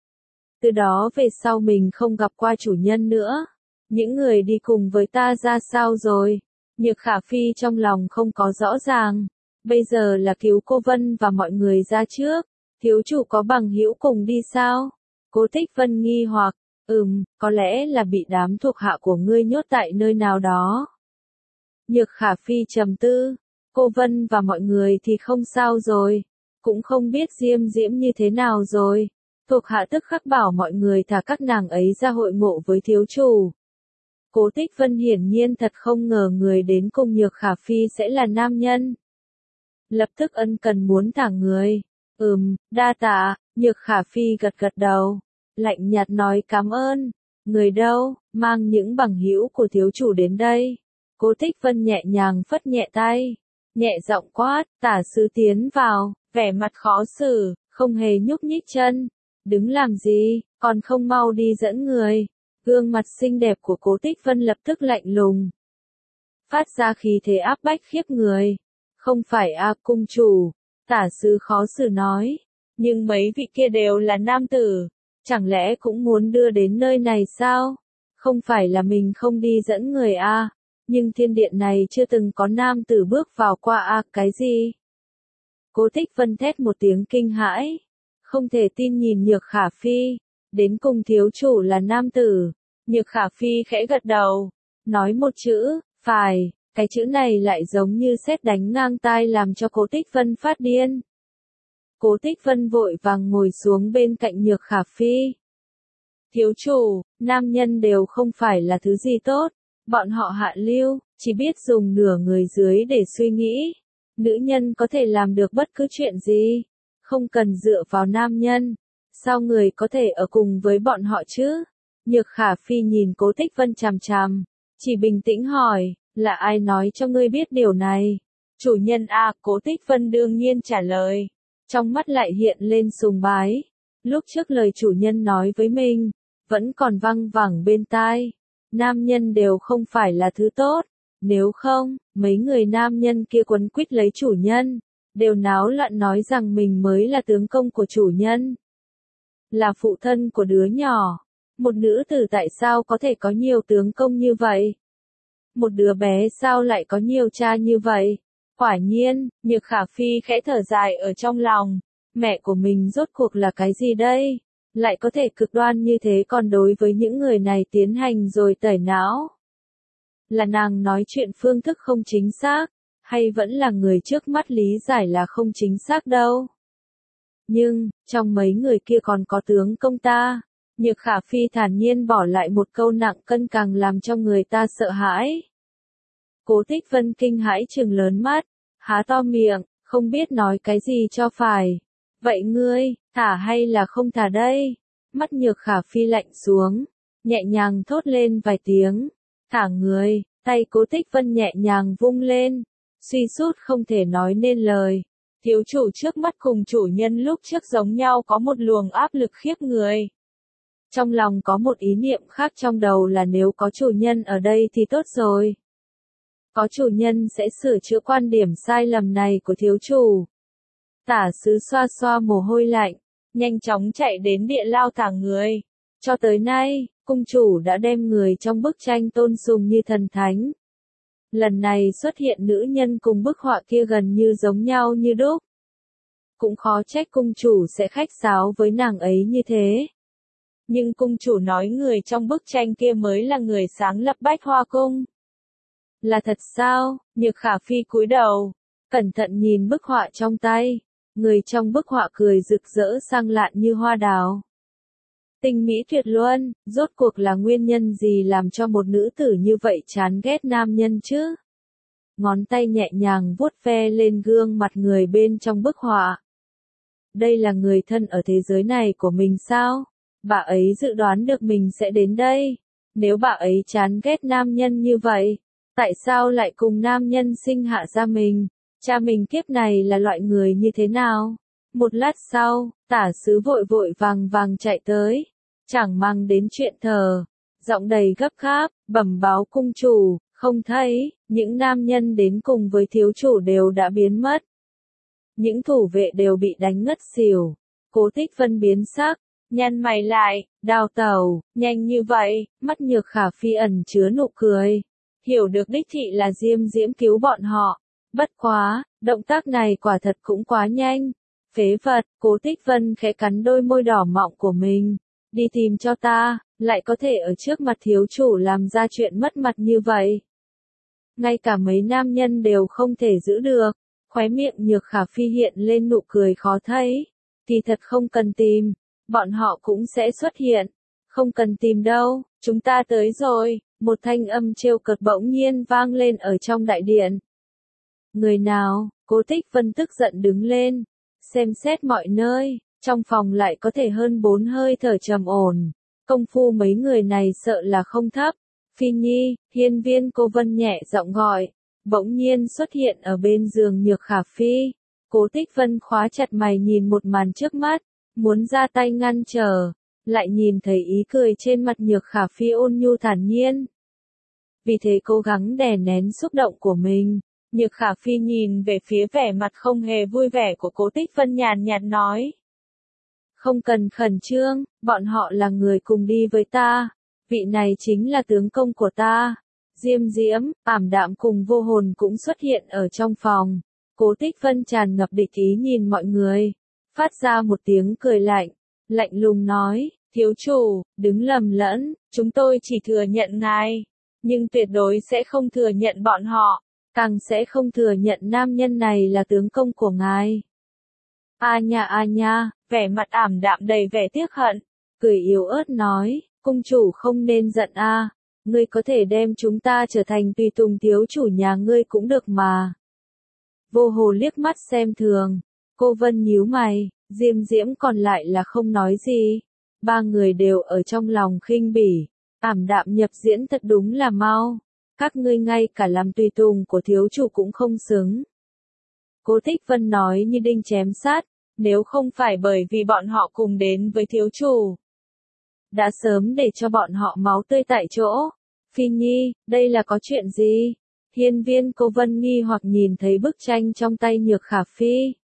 Từ đó về sau mình không gặp qua chủ nhân nữa. Những người đi cùng với ta ra sao rồi? Nhược Khả Phi trong lòng không có rõ ràng. Bây giờ là cứu cô Vân và mọi người ra trước. Thiếu chủ có bằng hữu cùng đi sao? Cố Tích Vân nghi hoặc, có lẽ là bị đám thuộc hạ của ngươi nhốt tại nơi nào đó. Nhược Khả Phi trầm tư, cô Vân và mọi người thì không sao rồi, cũng không biết Diêm Diễm như thế nào rồi. Thuộc hạ tức khắc bảo mọi người thả các nàng ấy ra hội ngộ với thiếu chủ. Cố Tích Vân hiển nhiên thật không ngờ người đến cùng Nhược Khả Phi sẽ là nam nhân. Lập tức ân cần muốn thả người. Đa tạ, Nhược Khả Phi gật gật đầu, lạnh nhạt nói cảm ơn. Người đâu, mang những bằng hữu của thiếu chủ đến đây. Cố Tích Vân nhẹ nhàng phất nhẹ tay, nhẹ giọng quát, tả sứ tiến vào, vẻ mặt khó xử, không hề nhúc nhích chân. Đứng làm gì, còn không mau đi dẫn người. Gương mặt xinh đẹp của Cố Tích Vân lập tức lạnh lùng, phát ra khí thế áp bách khiếp người. Không phải cung chủ, tả sứ khó xử nói, nhưng mấy vị kia đều là nam tử, chẳng lẽ cũng muốn đưa đến nơi này sao? Không phải là mình không đi dẫn người nhưng thiên điện này chưa từng có nam tử bước vào qua cái gì? Cố Tích Vân thét một tiếng kinh hãi, không thể tin nhìn Nhược Khả Phi, đến cùng thiếu chủ là nam tử. Nhược Khả Phi khẽ gật đầu, nói một chữ, phải. Cái chữ này lại giống như sét đánh ngang tai làm cho Cố Tích Vân phát điên. Cố Tích Vân vội vàng ngồi xuống bên cạnh Nhược Khả Phi. Thiếu chủ, nam nhân đều không phải là thứ gì tốt, bọn họ hạ lưu, chỉ biết dùng nửa người dưới để suy nghĩ. Nữ nhân có thể làm được bất cứ chuyện gì, không cần dựa vào nam nhân. Sao người có thể ở cùng với bọn họ chứ? Nhược Khả Phi nhìn Cố Tích Vân chằm chằm, chỉ bình tĩnh hỏi. Là ai nói cho ngươi biết điều này? Chủ nhân Cố Tích Vân đương nhiên trả lời. Trong mắt lại hiện lên sùng bái. Lúc trước lời chủ nhân nói với mình, vẫn còn văng vẳng bên tai. Nam nhân đều không phải là thứ tốt. Nếu không, mấy người nam nhân kia quấn quýt lấy chủ nhân, đều náo loạn nói rằng mình mới là tướng công của chủ nhân. Là phụ thân của đứa nhỏ. Một nữ tử tại sao có thể có nhiều tướng công như vậy? Một đứa bé sao lại có nhiều cha như vậy? Quả nhiên, Nhược Khả Phi khẽ thở dài ở trong lòng. Mẹ của mình rốt cuộc là cái gì đây? Lại có thể cực đoan như thế, còn đối với những người này tiến hành rồi tẩy não. Là nàng nói chuyện phương thức không chính xác, hay vẫn là người trước mắt lý giải là không chính xác đâu? Nhưng, trong mấy người kia còn có tướng công ta. Nhược Khả Phi thản nhiên bỏ lại một câu nặng cân càng làm cho người ta sợ hãi. Cố Tích Vân kinh hãi trừng lớn mắt, há to miệng, không biết nói cái gì cho phải. Vậy ngươi, thả hay là không thả đây? Mắt Nhược Khả Phi lạnh xuống, nhẹ nhàng thốt lên vài tiếng. Thả người, tay Cố Tích Vân nhẹ nhàng vung lên, suy sút không thể nói nên lời. Thiếu chủ trước mắt cùng chủ nhân lúc trước giống nhau, có một luồng áp lực khiếp người. Trong lòng có một ý niệm khác trong đầu là nếu có chủ nhân ở đây thì tốt rồi. Có chủ nhân sẽ sửa chữa quan điểm sai lầm này của thiếu chủ. Tả sứ xoa xoa mồ hôi lạnh, nhanh chóng chạy đến địa lao thả người. Cho tới nay, cung chủ đã đem người trong bức tranh tôn sùng như thần thánh. Lần này xuất hiện nữ nhân cùng bức họa kia gần như giống nhau như đúc. Cũng khó trách cung chủ sẽ khách sáo với nàng ấy như thế. Nhưng cung chủ nói người trong bức tranh kia mới là người sáng lập Bách Hoa Cung. Là thật sao? Nhược Khả Phi cúi đầu, cẩn thận nhìn bức họa trong tay. Người trong bức họa cười rực rỡ sang lạn như hoa đào. Tinh mỹ tuyệt luân, rốt cuộc là nguyên nhân gì làm cho một nữ tử như vậy chán ghét nam nhân chứ? Ngón tay nhẹ nhàng vuốt ve lên gương mặt người bên trong bức họa. đây là người thân ở thế giới này của mình sao? Bà ấy dự đoán được mình sẽ đến đây. Nếu bà ấy chán ghét nam nhân như vậy, tại sao lại cùng nam nhân sinh hạ ra mình? Cha mình kiếp này là loại người như thế nào? Một lát sau, tả sứ vội vội vàng vàng chạy tới, chẳng mang đến chuyện thờ, giọng đầy gấp gáp, bẩm báo cung chủ, không thấy, những nam nhân đến cùng với thiếu chủ đều đã biến mất. Những thủ vệ đều bị đánh ngất xỉu. Cố Tích Vân biến sắc, nhăn mày lại, đào tẩu, nhanh như vậy, mắt Nhược Khả Phi ẩn chứa nụ cười. Hiểu được đích thị là Diêm Diễm cứu bọn họ. Bất quá, động tác này quả thật cũng quá nhanh. Phế vật, Cố Tích Vân khẽ cắn đôi môi đỏ mọng của mình. Đi tìm cho ta, lại có thể ở trước mặt thiếu chủ làm ra chuyện mất mặt như vậy. Ngay cả mấy nam nhân đều không thể giữ được. Khóe miệng Nhược Khả Phi hiện lên nụ cười khó thấy. Thì thật không cần tìm, bọn họ cũng sẽ xuất hiện. Không cần tìm đâu, chúng ta tới rồi. Một thanh âm trêu cợt bỗng nhiên vang lên ở trong đại điện. Người nào? Cố Tích Vân tức giận đứng lên, xem xét mọi nơi, trong phòng lại có thể hơn 4 hơi thở trầm ổn. Công phu mấy người này sợ là không thấp. Phi Nhi, Hiên Viên Cô Vân nhẹ giọng gọi, bỗng nhiên xuất hiện ở bên giường Nhược Khả Phi. Cố Tích Vân khóa chặt mày nhìn một màn trước mắt, muốn ra tay ngăn trở, lại nhìn thấy ý cười trên mặt Nhược Khả Phi ôn nhu thản nhiên. Vì thế cố gắng đè nén xúc động của mình. Nhược Khả Phi nhìn về phía vẻ mặt không hề vui vẻ của Cố Tích Vân nhàn nhạt nói. Không cần khẩn trương, bọn họ là người cùng đi với ta. Vị này chính là tướng công của ta. Diêm Diễm, ảm đạm cùng vô hồn cũng xuất hiện ở trong phòng. Cố Tích Vân tràn ngập địch ý nhìn mọi người. Phát ra một tiếng cười lạnh. Lạnh lùng nói, thiếu chủ, đứng lầm lẫn, chúng tôi chỉ thừa nhận ngài. Nhưng tuyệt đối sẽ không thừa nhận bọn họ. Càng sẽ không thừa nhận nam nhân này là tướng công của ngài. A nha, vẻ mặt ảm đạm đầy vẻ tiếc hận, cười yếu ớt nói, cung chủ không nên giận a, ngươi có thể đem chúng ta trở thành tùy tùng thiếu chủ nhà ngươi cũng được mà. Vô Hồ liếc mắt xem thường, Cô Vân nhíu mày, Diêm Diễm còn lại là không nói gì. Ba người đều ở trong lòng khinh bỉ, ảm đạm nhập diễn thật đúng là mau. Các ngươi ngay cả làm tùy tùng của thiếu chủ cũng không xứng. Cố Tích Vân nói như đinh chém sát, nếu không phải bởi vì bọn họ cùng đến với thiếu chủ, đã sớm để cho bọn họ máu tươi tại chỗ. Phi Nhi, đây là có chuyện gì? Hiên Viên Cô Vân nghi hoặc nhìn thấy bức tranh trong tay Nhược Khả Phi.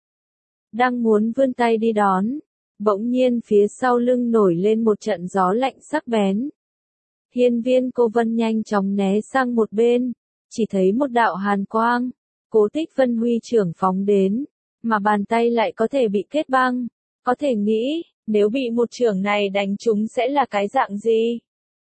Đang muốn vươn tay đi đón, bỗng nhiên phía sau lưng nổi lên một trận gió lạnh sắc bén. Hiên Viên Cô Vân nhanh chóng né sang một bên, chỉ thấy một đạo hàn quang. Cố Tích Vân huy trưởng phóng đến, mà bàn tay lại có thể bị kết băng. Có thể nghĩ, nếu bị một trưởng này đánh trúng sẽ là cái dạng gì?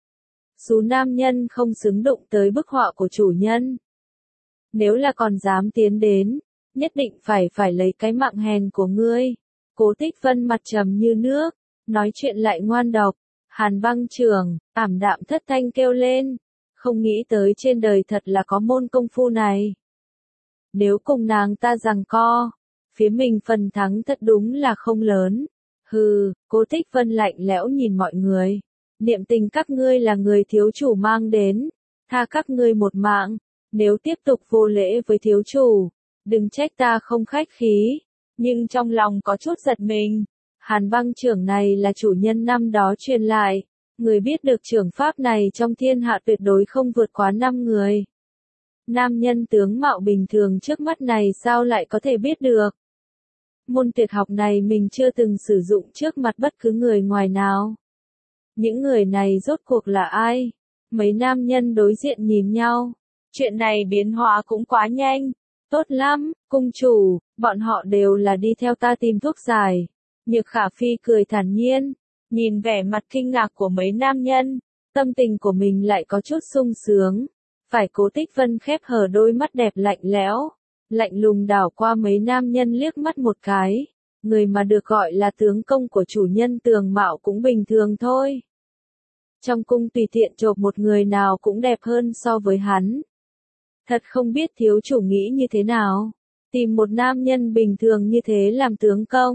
Số nam nhân không xứng đụng tới bức họa của chủ nhân. Nếu là còn dám tiến đến, nhất định phải lấy cái mạng hèn của ngươi. Cố Tích Vân mặt trầm như nước, nói chuyện lại ngoan độc. Hàn băng trường, ảm đạm thất thanh kêu lên. Không nghĩ tới trên đời thật là có môn công phu này. Nếu cùng nàng ta giằng co, phía mình phần thắng thật đúng là không lớn. Hừ, Cố Tích Vân lạnh lẽo nhìn mọi người. Niệm tình các ngươi là người thiếu chủ mang đến. Tha các ngươi một mạng. Nếu tiếp tục vô lễ với thiếu chủ, đừng trách ta không khách khí. Nhưng trong lòng có chút giật mình. Hàn băng trưởng này là chủ nhân năm đó truyền lại. Người biết được trưởng pháp này trong thiên hạ tuyệt đối không vượt quá 5 người. Nam nhân tướng mạo bình thường trước mắt này sao lại có thể biết được? Môn tuyệt học này mình chưa từng sử dụng trước mặt bất cứ người ngoài nào. Những người này rốt cuộc là ai? Mấy nam nhân đối diện nhìn nhau. Chuyện này biến hóa cũng quá nhanh. Tốt lắm, cung chủ, bọn họ đều là đi theo ta tìm thuốc giải. Nhược Khả Phi cười thản nhiên, nhìn vẻ mặt kinh ngạc của mấy nam nhân, tâm tình của mình lại có chút sung sướng. Phải Cố Tích Vân khép hờ đôi mắt đẹp lạnh lẽo, lạnh lùng đảo qua mấy nam nhân liếc mắt một cái. Người mà được gọi là tướng công của chủ nhân tường mạo cũng bình thường thôi. Trong cung tùy tiện chộp một người nào cũng đẹp hơn so với hắn. Thật không biết thiếu chủ nghĩ như thế nào, tìm một nam nhân bình thường như thế làm tướng công.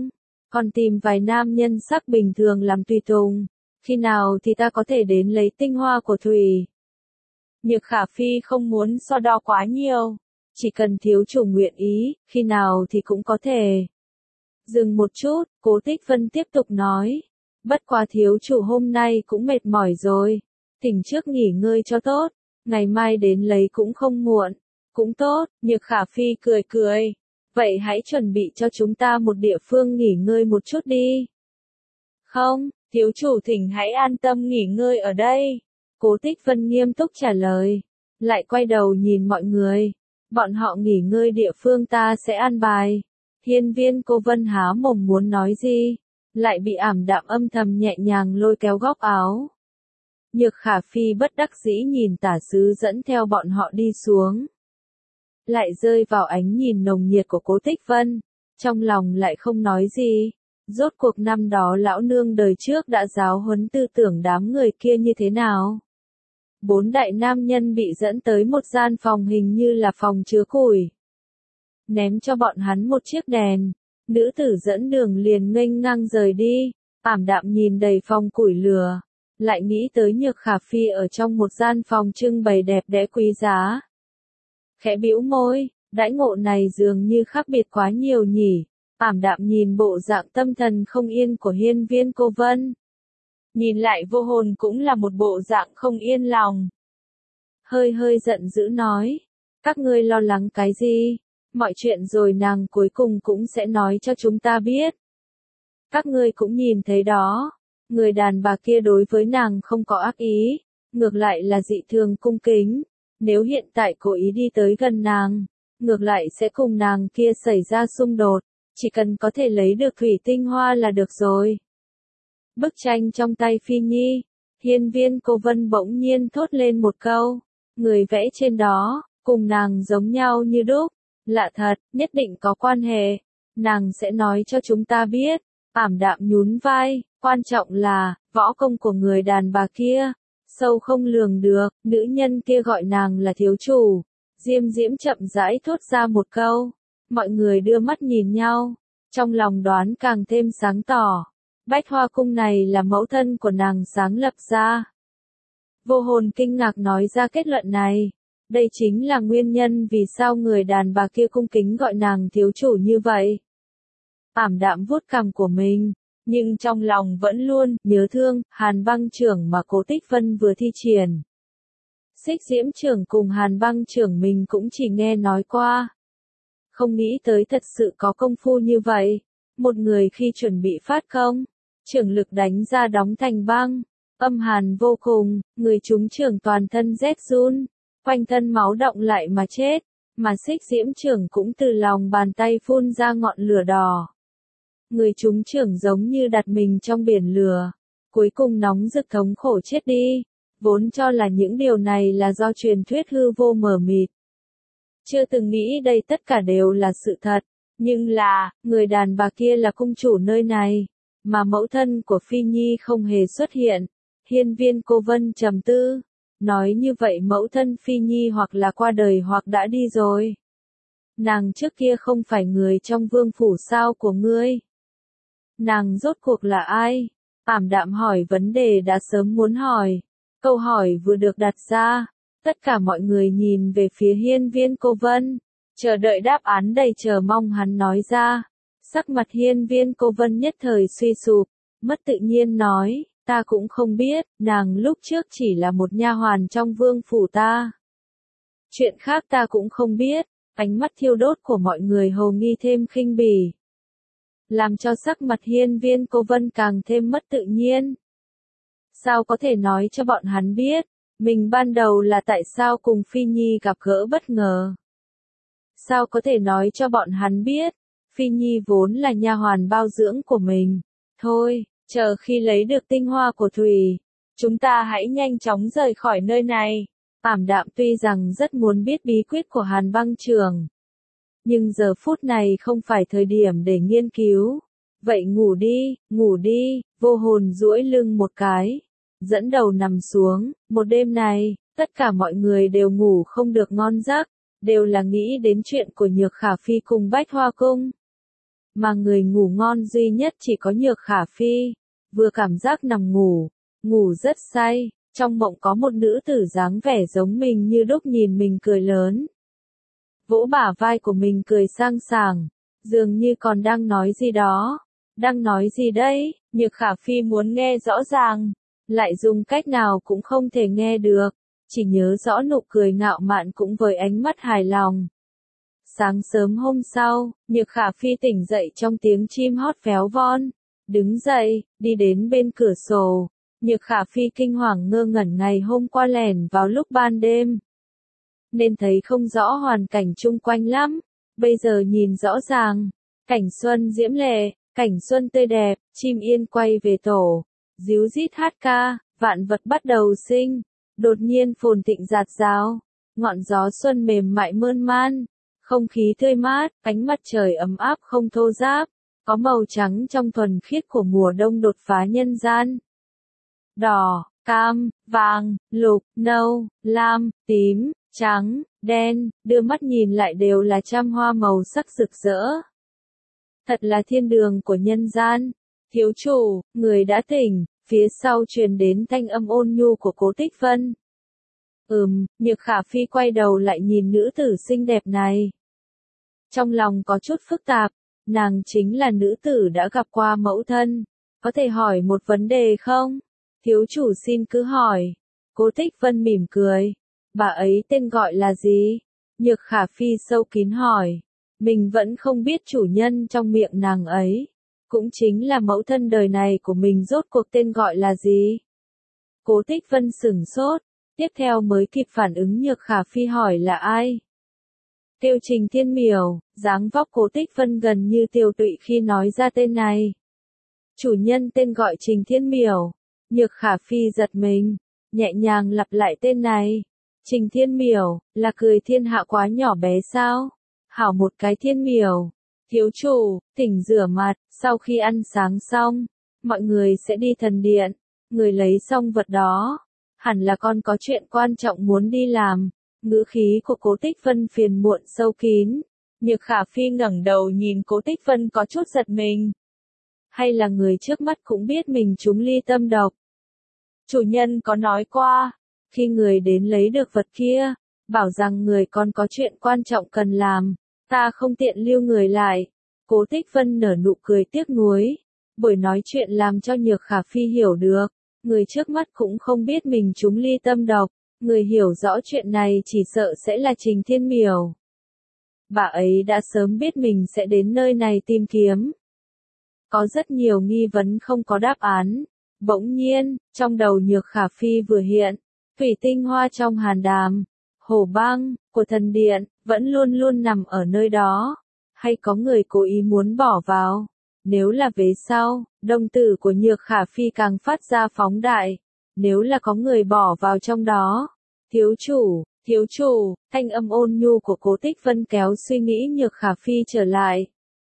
còn tìm vài nam nhân sắc bình thường làm tùy tùng. Khi nào thì ta có thể đến lấy tinh hoa của Thủy? Nhược Khả Phi không muốn so đo quá nhiều. Chỉ cần thiếu chủ nguyện ý, khi nào thì cũng có thể. Dừng một chút, Cố Tích Vân tiếp tục nói. Bất quá thiếu chủ hôm nay cũng mệt mỏi rồi. Tỉnh trước nghỉ ngơi cho tốt. Ngày mai đến lấy cũng không muộn. Cũng tốt, Nhược Khả Phi cười cười. Vậy hãy chuẩn bị cho chúng ta một địa phương nghỉ ngơi một chút đi. Không, thiếu chủ thỉnh hãy an tâm nghỉ ngơi ở đây. Cố Tích Vân nghiêm túc trả lời. Lại quay đầu nhìn mọi người. Bọn họ nghỉ ngơi địa phương ta sẽ an bài. Hiên Viên Cô Vân há mồm muốn nói gì, lại bị Ảm Đạm âm thầm nhẹ nhàng lôi kéo góc áo. Nhược Khả Phi bất đắc dĩ nhìn tả sứ dẫn theo bọn họ đi xuống. Lại rơi vào ánh nhìn nồng nhiệt của Cố Tích Vân. Trong lòng lại không nói gì. Rốt cuộc năm đó lão nương đời trước đã giáo huấn tư tưởng đám người kia như thế nào? 4 đại nam nhân bị dẫn tới một gian phòng hình như là phòng chứa củi. Ném cho bọn hắn một chiếc đèn. Nữ tử dẫn đường liền nghênh ngang rời đi. Ảm Đạm nhìn đầy phòng củi lửa. Lại nghĩ tới Nhược Khả Phi ở trong một gian phòng trưng bày đẹp đẽ quý giá. Khẽ bĩu môi, đãi ngộ này dường như khác biệt quá nhiều nhỉ. Ảm Đạm nhìn bộ dạng tâm thần không yên của Hiên Viên Cô Vân. Nhìn lại Vô Hồn cũng là một bộ dạng không yên lòng. Hơi giận dữ nói. Các ngươi lo lắng cái gì? Mọi chuyện rồi nàng cuối cùng cũng sẽ nói cho chúng ta biết. Các ngươi cũng nhìn thấy đó. Người đàn bà kia đối với nàng không có ác ý. Ngược lại là dị thường cung kính. Nếu hiện tại cố ý đi tới gần nàng, ngược lại sẽ cùng nàng kia xảy ra xung đột. Chỉ cần có thể lấy được thủy tinh hoa là được rồi. Bức tranh trong tay Phi Nhi. Hiên Viên Cô Vân bỗng nhiên thốt lên một câu. Người vẽ trên đó, cùng nàng giống nhau như đúc. Lạ thật, nhất định có quan hệ. Nàng sẽ nói cho chúng ta biết. Ảm Đạm nhún vai. Quan trọng là, võ công của người đàn bà kia. Sâu không lường được, nữ nhân kia gọi nàng là thiếu chủ. Diêm Diễm chậm rãi thốt ra một câu. Mọi người đưa mắt nhìn nhau. Trong lòng đoán càng thêm sáng tỏ. Bách Hoa Cung này là mẫu thân của nàng sáng lập ra. Vô Hồn kinh ngạc nói ra kết luận này. Đây chính là nguyên nhân vì sao người đàn bà kia cung kính gọi nàng thiếu chủ như vậy. Ảm Đạm vuốt cằm của mình, nhưng trong lòng vẫn luôn nhớ thương Hàn Băng Trưởng mà Cố Tích Vân vừa thi triển. Xích Diễm Trưởng cùng Hàn Băng Trưởng mình cũng chỉ nghe nói qua. Không nghĩ tới thật sự có công phu như vậy. Một người khi chuẩn bị phát công, trưởng lực đánh ra đóng thành băng, âm hàn vô cùng, người trúng trưởng toàn thân rét run, quanh thân máu động lại mà chết, mà Xích Diễm Trưởng cũng từ lòng bàn tay phun ra ngọn lửa đỏ. Người trúng trưởng giống như đặt mình trong biển lửa, cuối cùng nóng rực thống khổ chết đi, vốn cho là những điều này là do truyền thuyết hư vô mờ mịt. Chưa từng nghĩ đây tất cả đều là sự thật, nhưng là, người đàn bà kia là cung chủ nơi này, mà mẫu thân của Phi Nhi không hề xuất hiện. Hiên Viên Cô Vân trầm tư, nói như vậy mẫu thân Phi Nhi hoặc là qua đời hoặc đã đi rồi. Nàng trước kia không phải người trong vương phủ sao của ngươi? Nàng rốt cuộc là ai? Ảm Đạm hỏi vấn đề đã sớm muốn hỏi. Câu hỏi vừa được đặt ra, tất cả mọi người nhìn về phía Hiên Viên Cô Vân, chờ đợi đáp án đầy chờ mong hắn nói ra. Sắc mặt Hiên Viên Cô Vân nhất thời suy sụp, mất tự nhiên nói, ta cũng không biết, nàng lúc trước chỉ là một nha hoàn trong vương phủ ta. Chuyện khác ta cũng không biết, ánh mắt thiêu đốt của mọi người hầu nghi thêm khinh bỉ, làm cho sắc mặt Hiên Viên Cô Vân càng thêm mất tự nhiên. Sao có thể nói cho bọn hắn biết, mình ban đầu là tại sao cùng Phi Nhi gặp gỡ bất ngờ? Sao có thể nói cho bọn hắn biết, Phi Nhi vốn là nha hoàn bao dưỡng của mình? Thôi, chờ khi lấy được tinh hoa của Thủy, chúng ta hãy nhanh chóng rời khỏi nơi này. Ảm Đạm tuy rằng rất muốn biết bí quyết của Hàn Băng Trưởng, nhưng giờ phút này không phải thời điểm để nghiên cứu. Vậy ngủ đi, Vô Hồn duỗi lưng một cái, dẫn đầu nằm xuống. Một đêm này, tất cả mọi người đều ngủ không được ngon giấc, đều là nghĩ đến chuyện của Nhược Khả Phi cùng Bách Hoa Cung. mà người ngủ ngon duy nhất chỉ có Nhược Khả Phi, vừa cảm giác nằm ngủ, ngủ rất say, trong mộng có một nữ tử dáng vẻ giống mình như đúc nhìn mình cười lớn. Vỗ bả vai của mình cười sang sảng, dường như còn đang nói gì đó. Đang nói gì đấy? Nhược Khả Phi muốn nghe rõ ràng, lại dùng cách nào cũng không thể nghe được, chỉ nhớ rõ nụ cười ngạo mạn cũng với ánh mắt hài lòng. Sáng sớm hôm sau, Nhược Khả Phi tỉnh dậy trong tiếng chim hót véo von, đứng dậy, đi đến bên cửa sổ. Nhược Khả Phi kinh hoàng ngơ ngẩn ngày hôm qua lẻn vào lúc ban đêm, nên thấy không rõ hoàn cảnh chung quanh lắm, bây giờ nhìn rõ ràng, cảnh xuân diễm lệ, cảnh xuân tươi đẹp, chim yên quay về tổ, ríu rít hát ca, vạn vật bắt đầu sinh, đột nhiên phồn thịnh rạt rào, ngọn gió xuân mềm mại mơn man, không khí tươi mát, ánh mặt trời ấm áp không thô ráp, có màu trắng trong thuần khiết của mùa đông đột phá nhân gian. Đỏ, cam, vàng, lục, nâu, lam, tím, trắng, đen, đưa mắt nhìn lại đều là trăm hoa màu sắc rực rỡ. Thật là thiên đường của nhân gian. Thiếu chủ, người đã tỉnh, phía sau truyền đến thanh âm ôn nhu của Cố Tích Vân. Nhược Khả Phi quay đầu lại nhìn nữ tử xinh đẹp này. Trong lòng có chút phức tạp, nàng chính là nữ tử đã gặp qua mẫu thân. Có thể hỏi một vấn đề không? Thiếu chủ xin cứ hỏi. Cố Tích Vân mỉm cười. Bà ấy tên gọi là gì? Nhược Khả Phi sâu kín hỏi. Mình vẫn không biết chủ nhân trong miệng nàng ấy. Cũng chính là mẫu thân đời này của mình rốt cuộc tên gọi là gì? Cố Tích Vân sửng sốt. Tiếp theo mới kịp phản ứng Nhược Khả Phi hỏi là ai? Tiêu Trình Thiên Miểu, dáng vóc Cố Tích Vân gần như tiêu tụy khi nói ra tên này. Chủ nhân tên gọi Trình Thiên Miểu. Nhược Khả Phi giật mình, nhẹ nhàng lặp lại tên này. Trình Thiên Miểu, là cười thiên hạ quá nhỏ bé sao? Hảo một cái Thiên Miểu. Thiếu chủ, thỉnh rửa mặt, sau khi ăn sáng xong, mọi người sẽ đi thần điện. Người lấy xong vật đó. Hẳn là con có chuyện quan trọng muốn đi làm. Ngữ khí của Cố Tích Vân phiền muộn sâu kín. Nhược Khả Phi ngẩng đầu nhìn Cố Tích Vân có chút giật mình. Hay là người trước mắt cũng biết mình trúng ly tâm độc? Chủ nhân có nói qua, khi người đến lấy được vật kia, bảo rằng người còn có chuyện quan trọng cần làm, ta không tiện lưu người lại. Cố Tích Vân nở nụ cười tiếc nuối, bởi nói chuyện làm cho Nhược Khả Phi hiểu được, người trước mắt cũng không biết mình trúng ly tâm độc, người hiểu rõ chuyện này chỉ sợ sẽ là Trình Thiên Miểu. Bà ấy đã sớm biết mình sẽ đến nơi này tìm kiếm. Có rất nhiều nghi vấn không có đáp án. Bỗng nhiên, trong đầu Nhược Khả Phi vừa hiện, thủy tinh hoa trong hàn đàm, hồ băng, của thần điện, vẫn luôn luôn nằm ở nơi đó. Hay có người cố ý muốn bỏ vào? Nếu là vế sau, đồng tử của Nhược Khả Phi càng phát ra phóng đại. Nếu là có người bỏ vào trong đó. Thiếu chủ, thanh âm ôn nhu của Cố Tích Vân kéo suy nghĩ Nhược Khả Phi trở lại.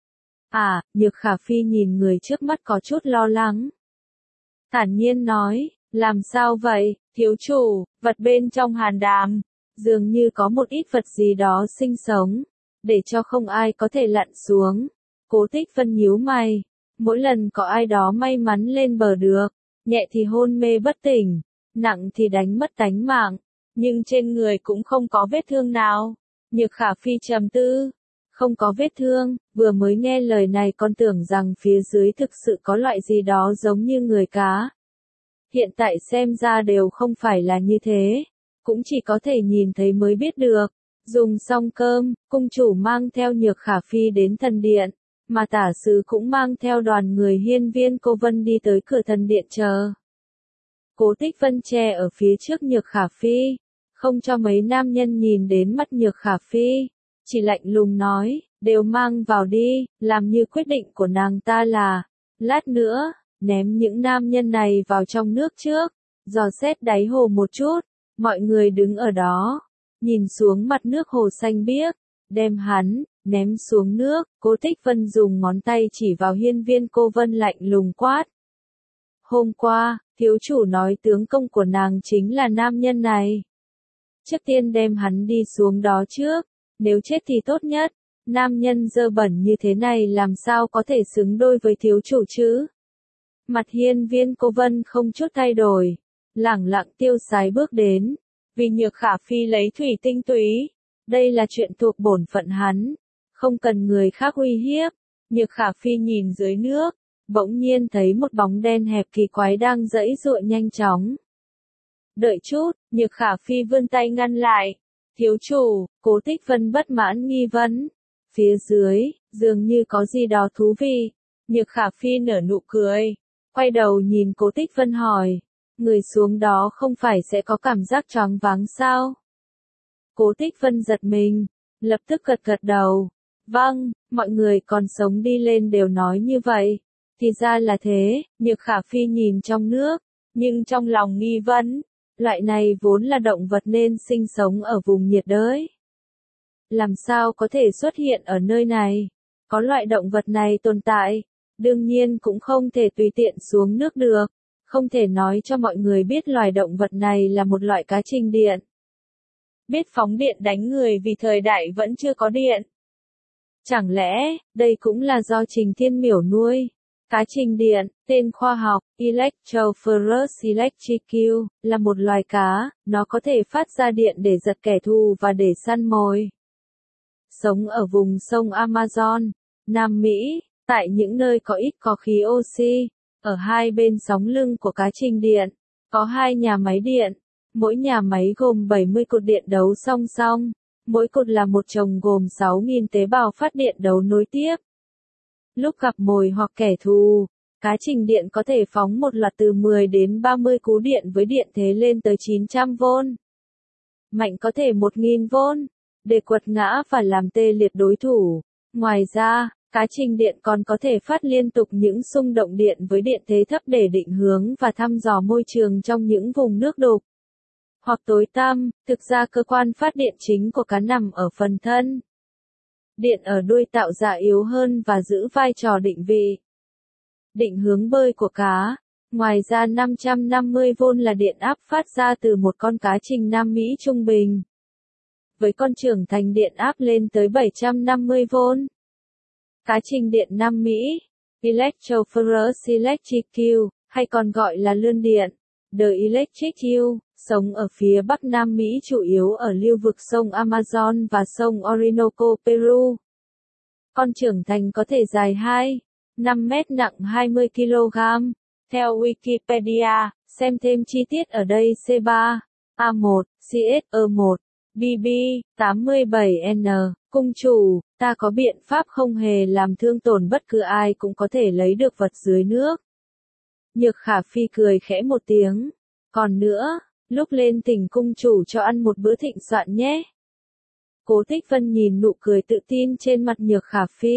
Nhược Khả Phi nhìn người trước mắt có chút lo lắng. Thản nhiên nói, làm sao vậy, thiếu chủ, vật bên trong hàn đàm, dường như có một ít vật gì đó sinh sống, để cho không ai có thể lặn xuống. Cố Tích Vân nhíu mày, mỗi lần có ai đó may mắn lên bờ được, nhẹ thì hôn mê bất tỉnh, nặng thì đánh mất tánh mạng, nhưng trên người cũng không có vết thương nào. Nhược Khả Phi trầm tư. Không có vết thương, vừa mới nghe lời này con tưởng rằng phía dưới thực sự có loại gì đó giống như người cá. Hiện tại xem ra đều không phải là như thế, cũng chỉ có thể nhìn thấy mới biết được. Dùng xong cơm, cung chủ mang theo Nhược Khả Phi đến thần điện, mà tả sứ cũng mang theo đoàn người Hiên Viên Cô Vân đi tới cửa thần điện chờ. Cố Tích Vân che ở phía trước Nhược Khả Phi, không cho mấy nam nhân nhìn đến mắt Nhược Khả Phi. Chỉ lạnh lùng nói, đều mang vào đi, làm như quyết định của nàng ta là, lát nữa, ném những nam nhân này vào trong nước trước, dò xét đáy hồ một chút, mọi người đứng ở đó, nhìn xuống mặt nước hồ xanh biếc, đem hắn, ném xuống nước. Cố Tích Vân dùng ngón tay chỉ vào Hiên Viên Cô Vân lạnh lùng quát. Hôm qua, thiếu chủ nói tướng công của nàng chính là nam nhân này. Trước tiên đem hắn đi xuống đó trước. Nếu chết thì tốt nhất, Nam nhân dơ bẩn như thế này làm sao có thể xứng đôi với thiếu chủ chứ? Mặt hiên viên Cô Vân không chút thay đổi, lẳng lặng tiêu sái bước đến, vì Nhược Khả Phi lấy thủy tinh túy. Đây là chuyện thuộc bổn phận hắn, không cần người khác uy hiếp. Nhược Khả Phi nhìn dưới nước, bỗng nhiên thấy một bóng đen hẹp kỳ quái đang giãy giụa nhanh chóng. Đợi chút, Nhược Khả Phi vươn tay ngăn lại. Thiếu chủ, Cố Tích Vân bất mãn nghi vấn. Phía dưới, dường như có gì đó thú vị. Nhược Khả Phi nở nụ cười, quay đầu nhìn Cố Tích Vân hỏi. Người xuống đó không phải sẽ có cảm giác choáng váng sao? Cố Tích Vân giật mình, lập tức gật gật đầu. Vâng, mọi người còn sống đi lên đều nói như vậy. Thì ra là thế, Nhược Khả Phi nhìn trong nước, nhưng trong lòng nghi vấn. Loại này vốn là động vật nên sinh sống ở vùng nhiệt đới. Làm sao có thể xuất hiện ở nơi này? Có loại động vật này tồn tại, đương nhiên cũng không thể tùy tiện xuống nước được. Không thể nói cho mọi người biết loài động vật này là một loại cá trình điện. Biết phóng điện đánh người vì thời đại vẫn chưa có điện. Chẳng lẽ, đây cũng là do Trình Thiên Miểu nuôi? Cá trình điện, tên khoa học, Electrophorus electricus, là một loài cá, nó có thể phát ra điện để giật kẻ thù và để săn mồi. Sống ở vùng sông Amazon, Nam Mỹ, tại những nơi có ít có khí oxy, ở hai bên sóng lưng của cá trình điện, có hai nhà máy điện. Mỗi nhà máy gồm 70 cột điện đấu song song, mỗi cột là một chồng gồm 6.000 tế bào phát điện đấu nối tiếp. Lúc gặp mồi hoặc kẻ thù, cá trình điện có thể phóng một loạt từ 10 đến 30 cú điện với điện thế lên tới 900V. Mạnh có thể 1.000V, để quật ngã và làm tê liệt đối thủ. Ngoài ra, cá trình điện còn có thể phát liên tục những xung động điện với điện thế thấp để định hướng và thăm dò môi trường trong những vùng nước đục hoặc tối tăm. Thực ra cơ quan phát điện chính của cá nằm ở phần thân. Điện ở đuôi tạo ra yếu hơn và giữ vai trò định vị, định hướng bơi của cá. Ngoài ra 550V là điện áp phát ra từ một con cá trình Nam Mỹ trung bình. Với con trưởng thành điện áp lên tới 750V. Cá trình điện Nam Mỹ, Electrophorus electricus, hay còn gọi là lươn điện, The Electric Eel, sống ở phía bắc Nam Mỹ chủ yếu ở lưu vực sông Amazon và sông Orinoco, Peru. Con trưởng thành có thể dài 2,5 mét, nặng 20 kg. Theo Wikipedia, xem thêm chi tiết ở đây. C3, A1, CSE1, BB, 87N, cung chủ, ta có biện pháp không hề làm thương tổn bất cứ ai cũng có thể lấy được vật dưới nước. Nhược Khả Phi cười khẽ một tiếng. Còn nữa, lúc lên thỉnh cung chủ cho ăn một bữa thịnh soạn nhé. Cố Tích Vân nhìn nụ cười tự tin trên mặt Nhược Khả Phi.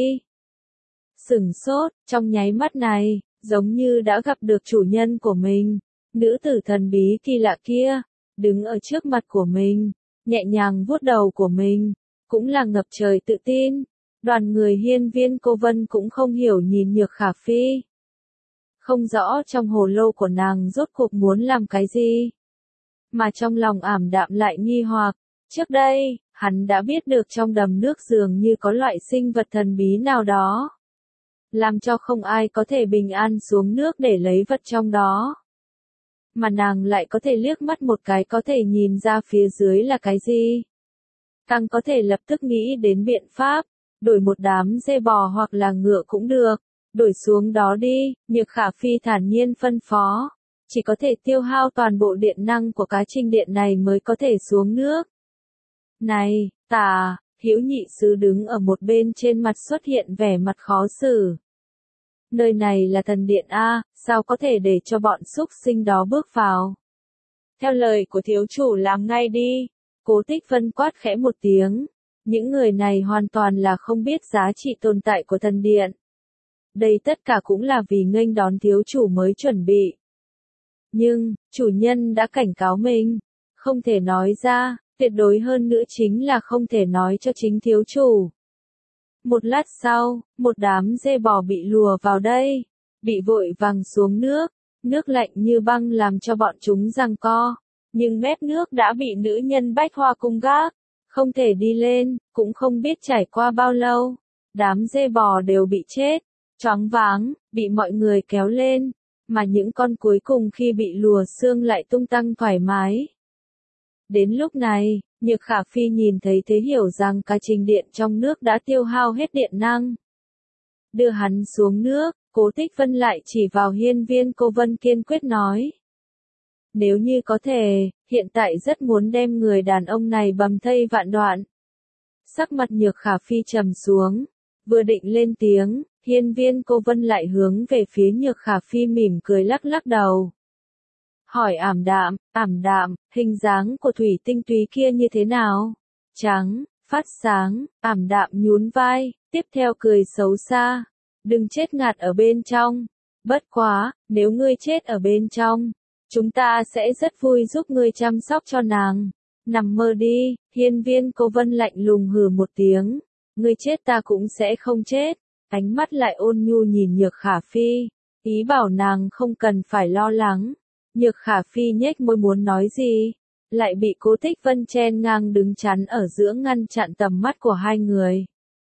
Sửng sốt, trong nháy mắt này, giống như đã gặp được chủ nhân của mình. Nữ tử thần bí kỳ lạ kia, đứng ở trước mặt của mình, nhẹ nhàng vuốt đầu của mình, cũng là ngập trời tự tin. Đoàn người hiên viên Cô Vân cũng không hiểu nhìn Nhược Khả Phi. Không rõ trong hồ lô của nàng rốt cuộc muốn làm cái gì. Mà trong lòng ảm đạm lại nghi hoặc. Trước đây, hắn đã biết được trong đầm nước dường như có loại sinh vật thần bí nào đó. Làm cho không ai có thể bình an xuống nước để lấy vật trong đó. Mà nàng lại có thể liếc mắt một cái có thể nhìn ra phía dưới là cái gì. Càng có thể lập tức nghĩ đến biện pháp, đổi một đám dê bò hoặc là ngựa cũng được. Đổi xuống đó đi, Nhược Khả Phi thản nhiên phân phó. Chỉ có thể tiêu hao toàn bộ điện năng của cá trình điện này mới có thể xuống nước. Này, Tả, Hữu Nhị Sứ đứng ở một bên trên mặt xuất hiện vẻ mặt khó xử. Nơi này là thần điện A, sao có thể để cho bọn súc sinh đó bước vào? Theo lời của thiếu chủ làm ngay đi. Cố Tích Vân quát khẽ một tiếng. Những người này hoàn toàn là không biết giá trị tồn tại của thần điện. Đây tất cả cũng là vì nghênh đón thiếu chủ mới chuẩn bị. Nhưng, chủ nhân đã cảnh cáo mình. Không thể nói ra, tuyệt đối hơn nữa chính là không thể nói cho chính thiếu chủ. Một lát sau, một đám dê bò bị lùa vào đây. Bị vội vàng xuống nước. Nước lạnh như băng làm cho bọn chúng giằng co. Nhưng mép nước đã bị nữ nhân Bách Hoa Cung gác. Không thể đi lên, cũng không biết trải qua bao lâu. Đám dê bò đều bị chết, choáng váng, bị mọi người kéo lên, mà những con cuối cùng khi bị lùa xương lại tung tăng thoải mái. Đến lúc này, Nhược Khả Phi nhìn thấy thế hiểu rằng cả trình điện trong nước đã tiêu hao hết điện năng. Đưa hắn xuống nước, Cố Tích Vân lại chỉ vào Hiên Viên Cô Vân kiên quyết nói. Nếu như có thể, hiện tại rất muốn đem người đàn ông này bầm thây vạn đoạn. Sắc mặt Nhược Khả Phi trầm xuống, vừa định lên tiếng, Hiên Viên Cô Vân lại hướng về phía Nhược Khả Phi mỉm cười lắc lắc đầu. Hỏi ảm đạm, hình dáng của thủy tinh túy kia như thế nào? Trắng, phát sáng, ảm đạm nhún vai, tiếp theo cười xấu xa. Đừng chết ngạt ở bên trong. Bất quá, nếu ngươi chết ở bên trong, chúng ta sẽ rất vui giúp ngươi chăm sóc cho nàng. Nằm mơ đi, Hiên Viên Cô Vân lạnh lùng hừ một tiếng. Ngươi chết ta cũng sẽ không chết. Ánh mắt lại ôn nhu nhìn Nhược Khả Phi, ý bảo nàng không cần phải lo lắng. Nhược Khả Phi nhếch môi muốn nói gì, lại bị Cố Tích Vân chen ngang đứng chắn ở giữa ngăn chặn tầm mắt của hai người.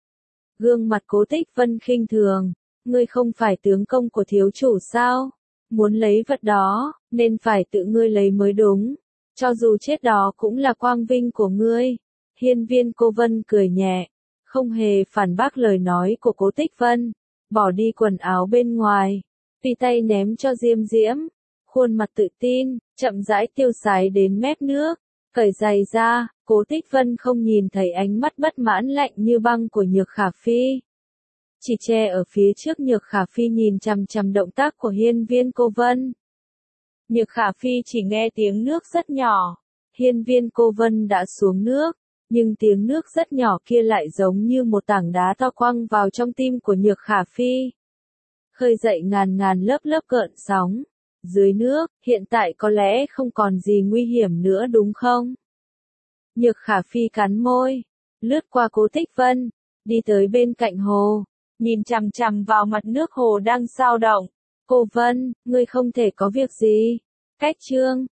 Gương mặt Cố Tích Vân khinh thường, ngươi không phải tướng công của thiếu chủ sao? Muốn lấy vật đó, nên phải tự ngươi lấy mới đúng. Cho dù chết đó cũng là quang vinh của ngươi. Hiên Viên Cô Vân cười nhẹ, không hề phản bác lời nói của Cố Tích Vân, bỏ đi quần áo bên ngoài, tùy tay ném cho Diêm Diễm. Khuôn mặt tự tin, chậm rãi tiêu sái đến mép nước, cởi giày ra, Cố Tích Vân không nhìn thấy ánh mắt bất mãn lạnh như băng của Nhược Khả Phi. Chỉ che ở phía trước Nhược Khả Phi nhìn chằm chằm động tác của Hiên Viên Cô Vân. Nhược Khả Phi chỉ nghe tiếng nước rất nhỏ, Hiên Viên Cô Vân đã xuống nước, nhưng tiếng nước rất nhỏ kia lại giống như một tảng đá to quăng vào trong tim của Nhược Khả Phi. Khơi dậy ngàn ngàn lớp lớp gợn sóng. Dưới nước, hiện tại có lẽ không còn gì nguy hiểm nữa đúng không? Nhược Khả Phi cắn môi, lướt qua Cố Tích Vân, đi tới bên cạnh hồ, nhìn chằm chằm vào mặt nước hồ đang dao động. Cô Vân, ngươi không thể có việc gì. Cách chương